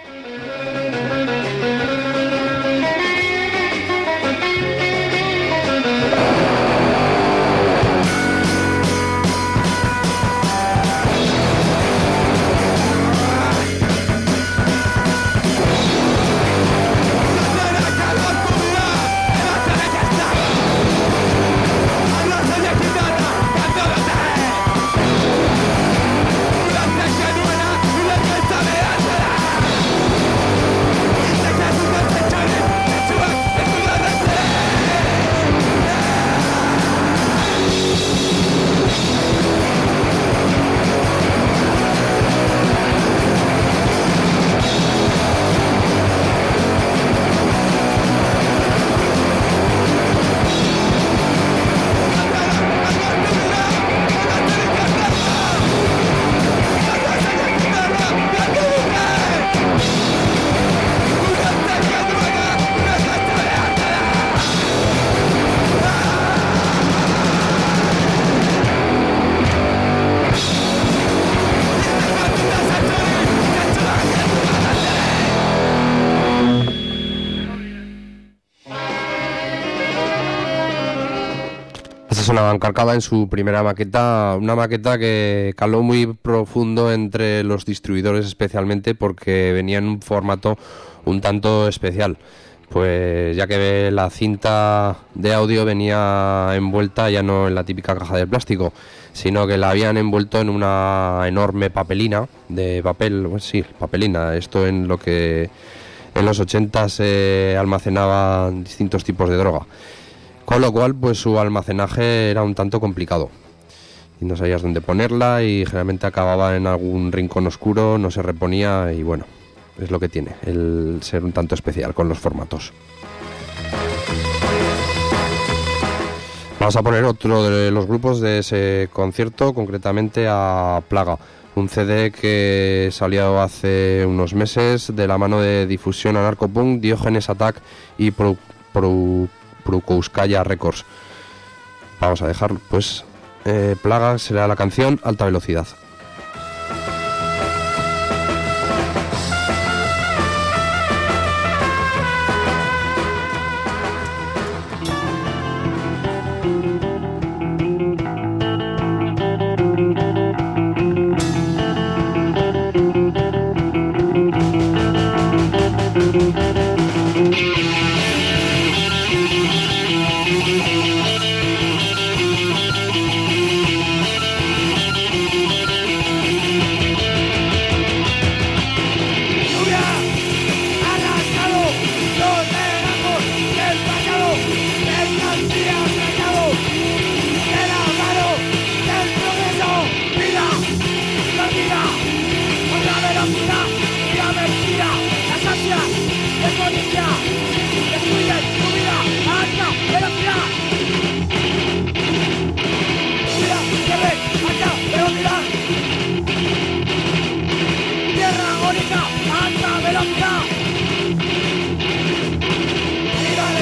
Encarcada en su primera maqueta, una maqueta que caló muy profundo entre los distribuidores, especialmente porque venía en un formato un tanto especial, pues ya que la cinta de audio venía envuelta ya no en la típica caja de plástico, sino que la habían envuelto en una enorme papelina de papel, pues sí, papelina, esto en lo que en los ochenta se almacenaban distintos tipos de droga. Con lo cual, pues su almacenaje era un tanto complicado. Y no sabías dónde ponerla y generalmente acababa en algún rincón oscuro, no se reponía y bueno, es lo que tiene, el ser un tanto especial con los formatos. Vamos a poner otro de los grupos de ese concierto, concretamente a Plaga, un C D que salió hace unos meses de la mano de Difusión Anarcopunk, Diógenes Attack y Pro... Pro Prukouskaya Records. Vamos a dejar pues eh, Plaga será la canción Alta Velocidad.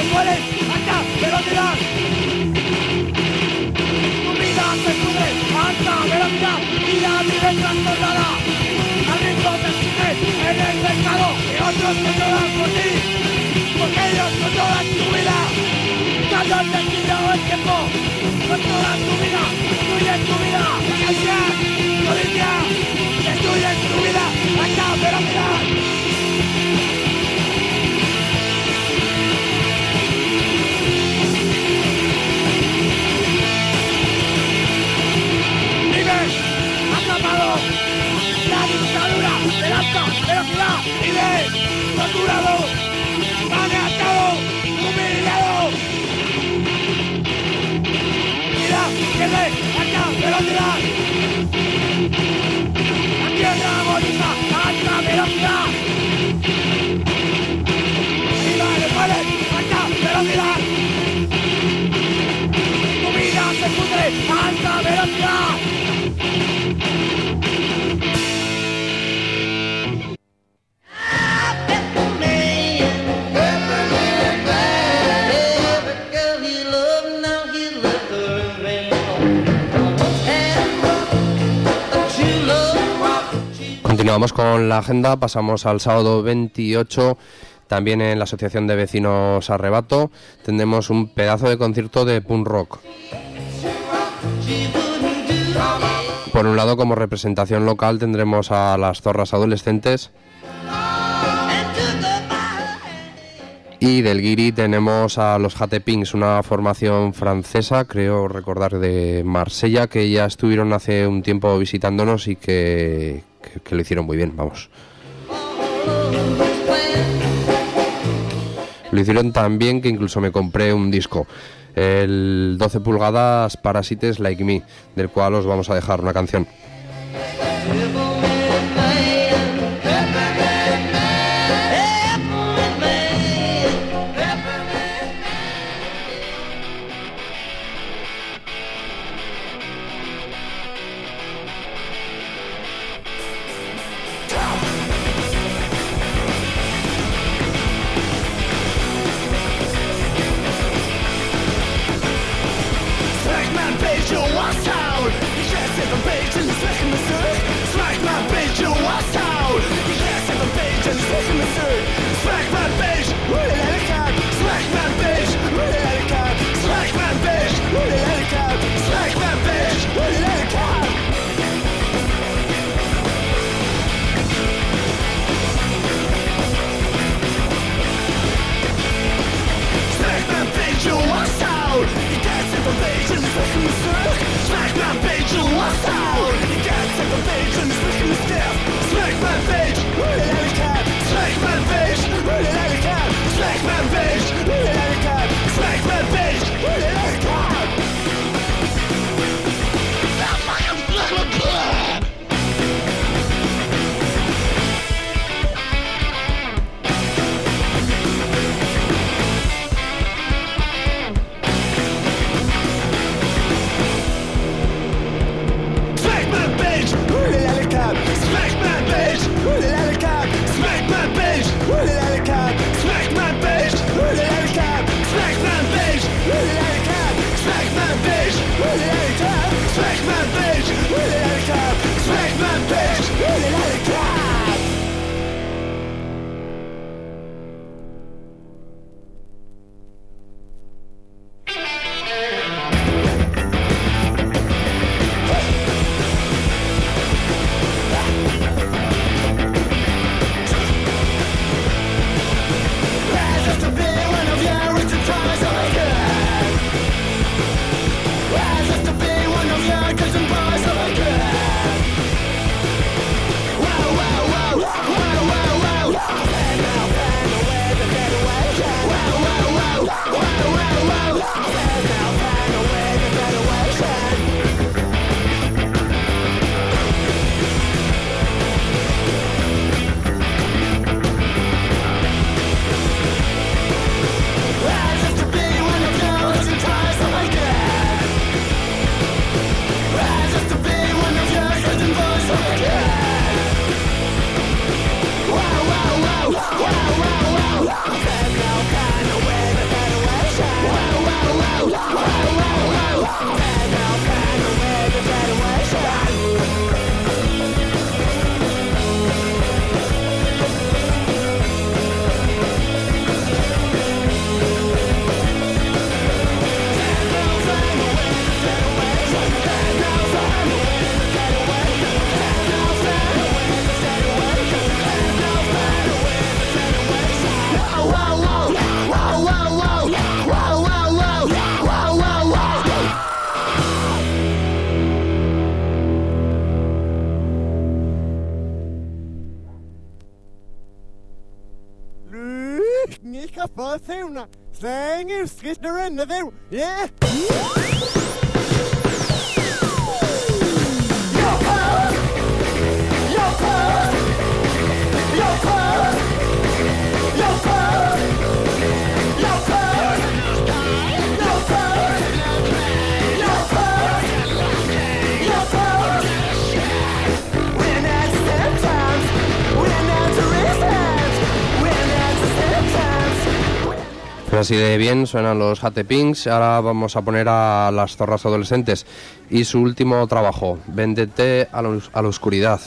velocidad. Tu vida se cubre. una vive trastornada. Al ritmo te exigen en el mercado y otros controlan por ti, porque ellos controlan tu vida. Cuando el destino o el tiempo controlan tu vida, destruyen tu vida. Ansiedad, codicia, destruyen tu vida a esta velocidad. Vives atrapado, la dictadura de la alta velocidad. Vives torturado, maniatado, humillado. Vida pierde alta velocidad. La tierra agoniza a alta velocidad. Animales mueren a alta velocidad. Tu vida se pudre a alta velocidad. Continuamos con la agenda, pasamos al sábado veintiocho, también en la Asociación de Vecinos Arrebato, tendremos un pedazo de concierto de punk rock. Por un lado, como representación local, tendremos a las Zorras Adolescentes. Y del Guiri tenemos a los Jatepings, una formación francesa, creo recordar de Marsella, que ya estuvieron hace un tiempo visitándonos y que, que, que lo hicieron muy bien, vamos. Lo hicieron tan bien que incluso me compré un disco, el doce pulgadas Parasites Like Me, del cual os vamos a dejar una canción. Slecht mijn beetje was houden. Ik zet het een beetje, slecht in mijn stuk. Slecht ska få sona. Släng ur skrittar under det. Yeah! Pues así de bien suenan los Hate Pinks. Ahora vamos a poner a las Zorras Adolescentes y su último trabajo, Véndete a la, a la oscuridad.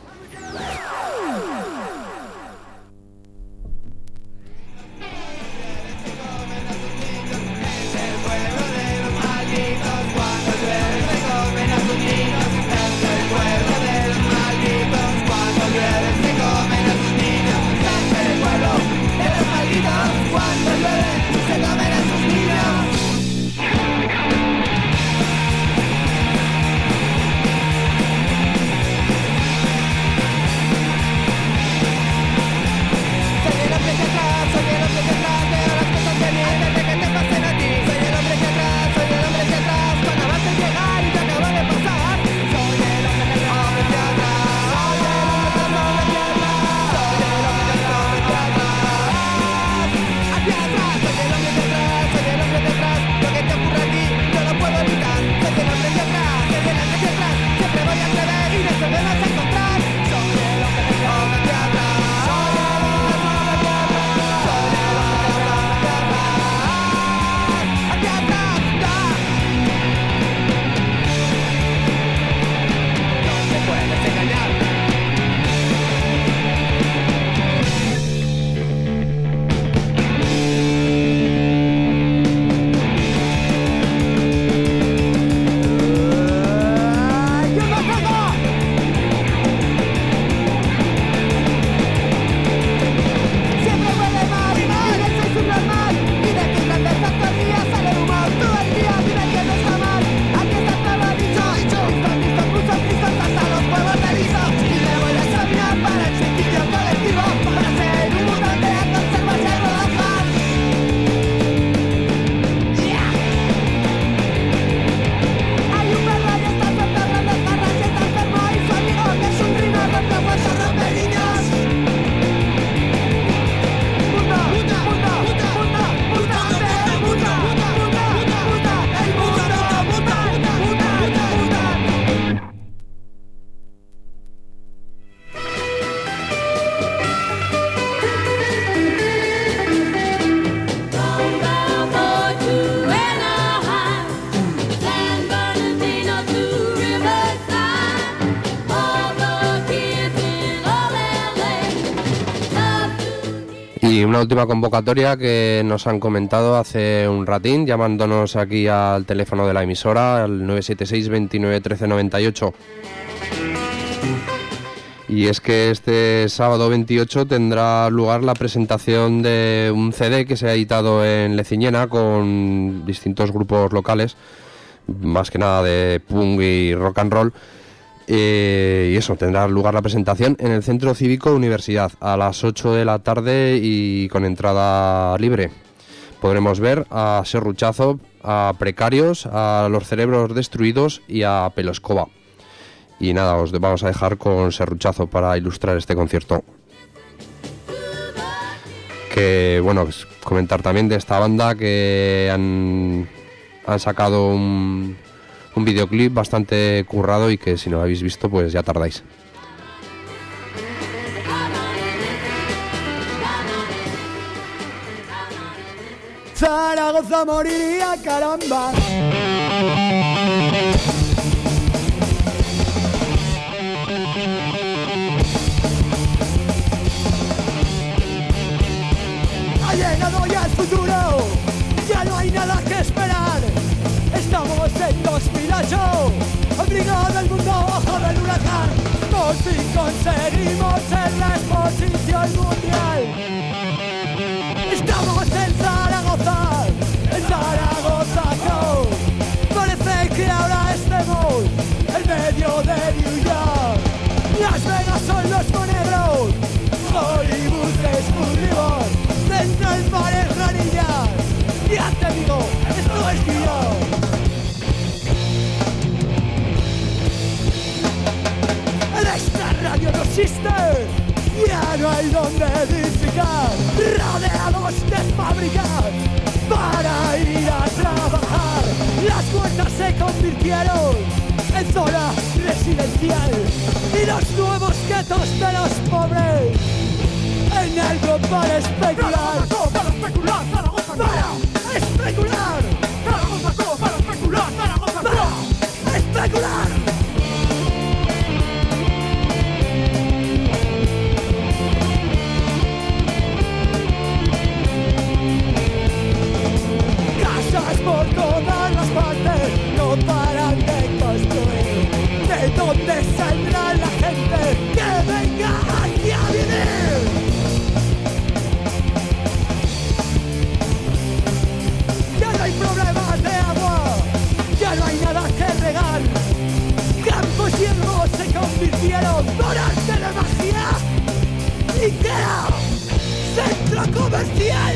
Y una última convocatoria que nos han comentado hace un ratín, llamándonos aquí al teléfono de la emisora, al nueve siete seis, veintinueve, trece, noventa y ocho. Y es que este sábado veintiocho tendrá lugar la presentación de un C D que se ha editado en Leciñena con distintos grupos locales, más que nada de punk y rock and roll. Eh, y eso, tendrá lugar la presentación en el Centro Cívico Universidad a las ocho de la tarde y con entrada libre. Podremos ver a Serruchazo, a Precarios, a Los Cerebros Destruidos y a Peloscoba. Y nada, os vamos a dejar con Serruchazo para ilustrar este concierto. Que bueno, pues comentar también de esta banda que han, han sacado un... un videoclip bastante currado y que si no lo habéis visto pues ya tardáis. Zaragoza moriría, caramba. Ha llegado ya el futuro, ya no hay nada que esperar. Estamos en dos mil ocho, abrigo del mundo ojo del huracán. Por fin conseguimos ser la exposición mundial. Estamos en Zaragoza, en Zaragoza Show. Parece que ahora estemos en medio de New York. Las Vegas son los monegros, Hollywood es un rigor. Dentro del pared existe, ya no hay donde edificar, rodeados de fábricas para ir a trabajar. Las puertas se convirtieron en zona residencial y los nuevos guetos de los pobres en algo para especular. Para especular, Zaragoza, para especular. Zaragoza, para especular, Zaragoza, para especular. Casas por todas las partes no paran de construir. ¿De dónde saldrá la gente que venga aquí a vivir? Ya no hay problemas de agua, ya no hay nada que regar. Campos y hierbos se convirtieron por arte de magia. IKEA, centro comercial.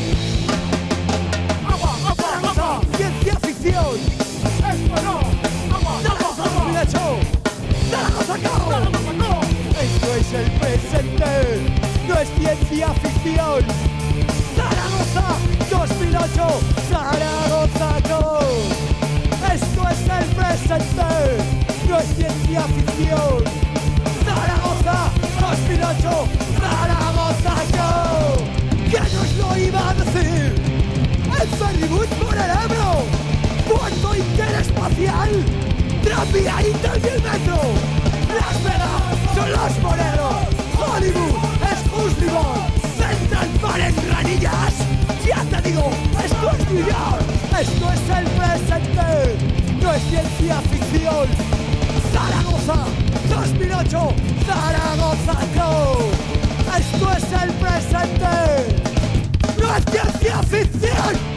Agua, agua, agua. Ciencia ficción. Esto no. Agua, Zaragoza dos mil ocho. Zaragoza Go. Zaragoza Go. Esto es el presente, no es ciencia ficción. Zaragoza dos mil ocho. Zaragoza Go. Esto es el presente, no es ciencia ficción. Zaragoza dos mil ocho. Zaragoza Go. ¿Quién nos lo iba a decir? El ferribus por el Ebro, puerto interespacial, tranvía Interview Metro. Las Vegas son los moreros, Hollywood es Hustlebor, Central Park en Ranillas. Ya te digo, esto es New York, esto es el presente, no es ciencia ficción. Zaragoza dos mil ocho, Zaragoza Go. Esto es el presente, no es ciencia ficción.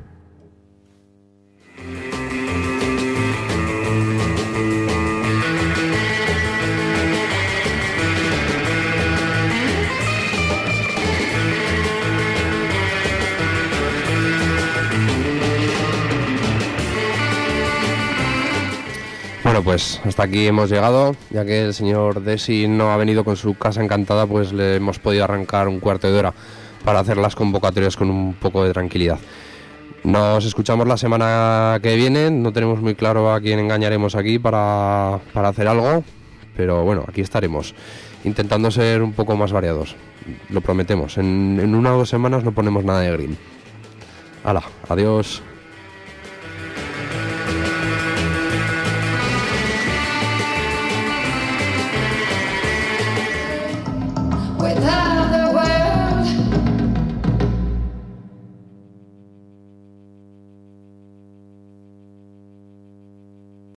Bueno, pues hasta aquí hemos llegado. Ya que el señor Desi no ha venido con su casa encantada, pues le hemos podido arrancar un cuarto de hora para hacer las convocatorias con un poco de tranquilidad. Nos escuchamos la semana que viene. No tenemos muy claro a quién engañaremos aquí para, para hacer algo, pero bueno, aquí estaremos intentando ser un poco más variados. Lo prometemos. En, en una o dos semanas no ponemos nada de green. Hala, adiós.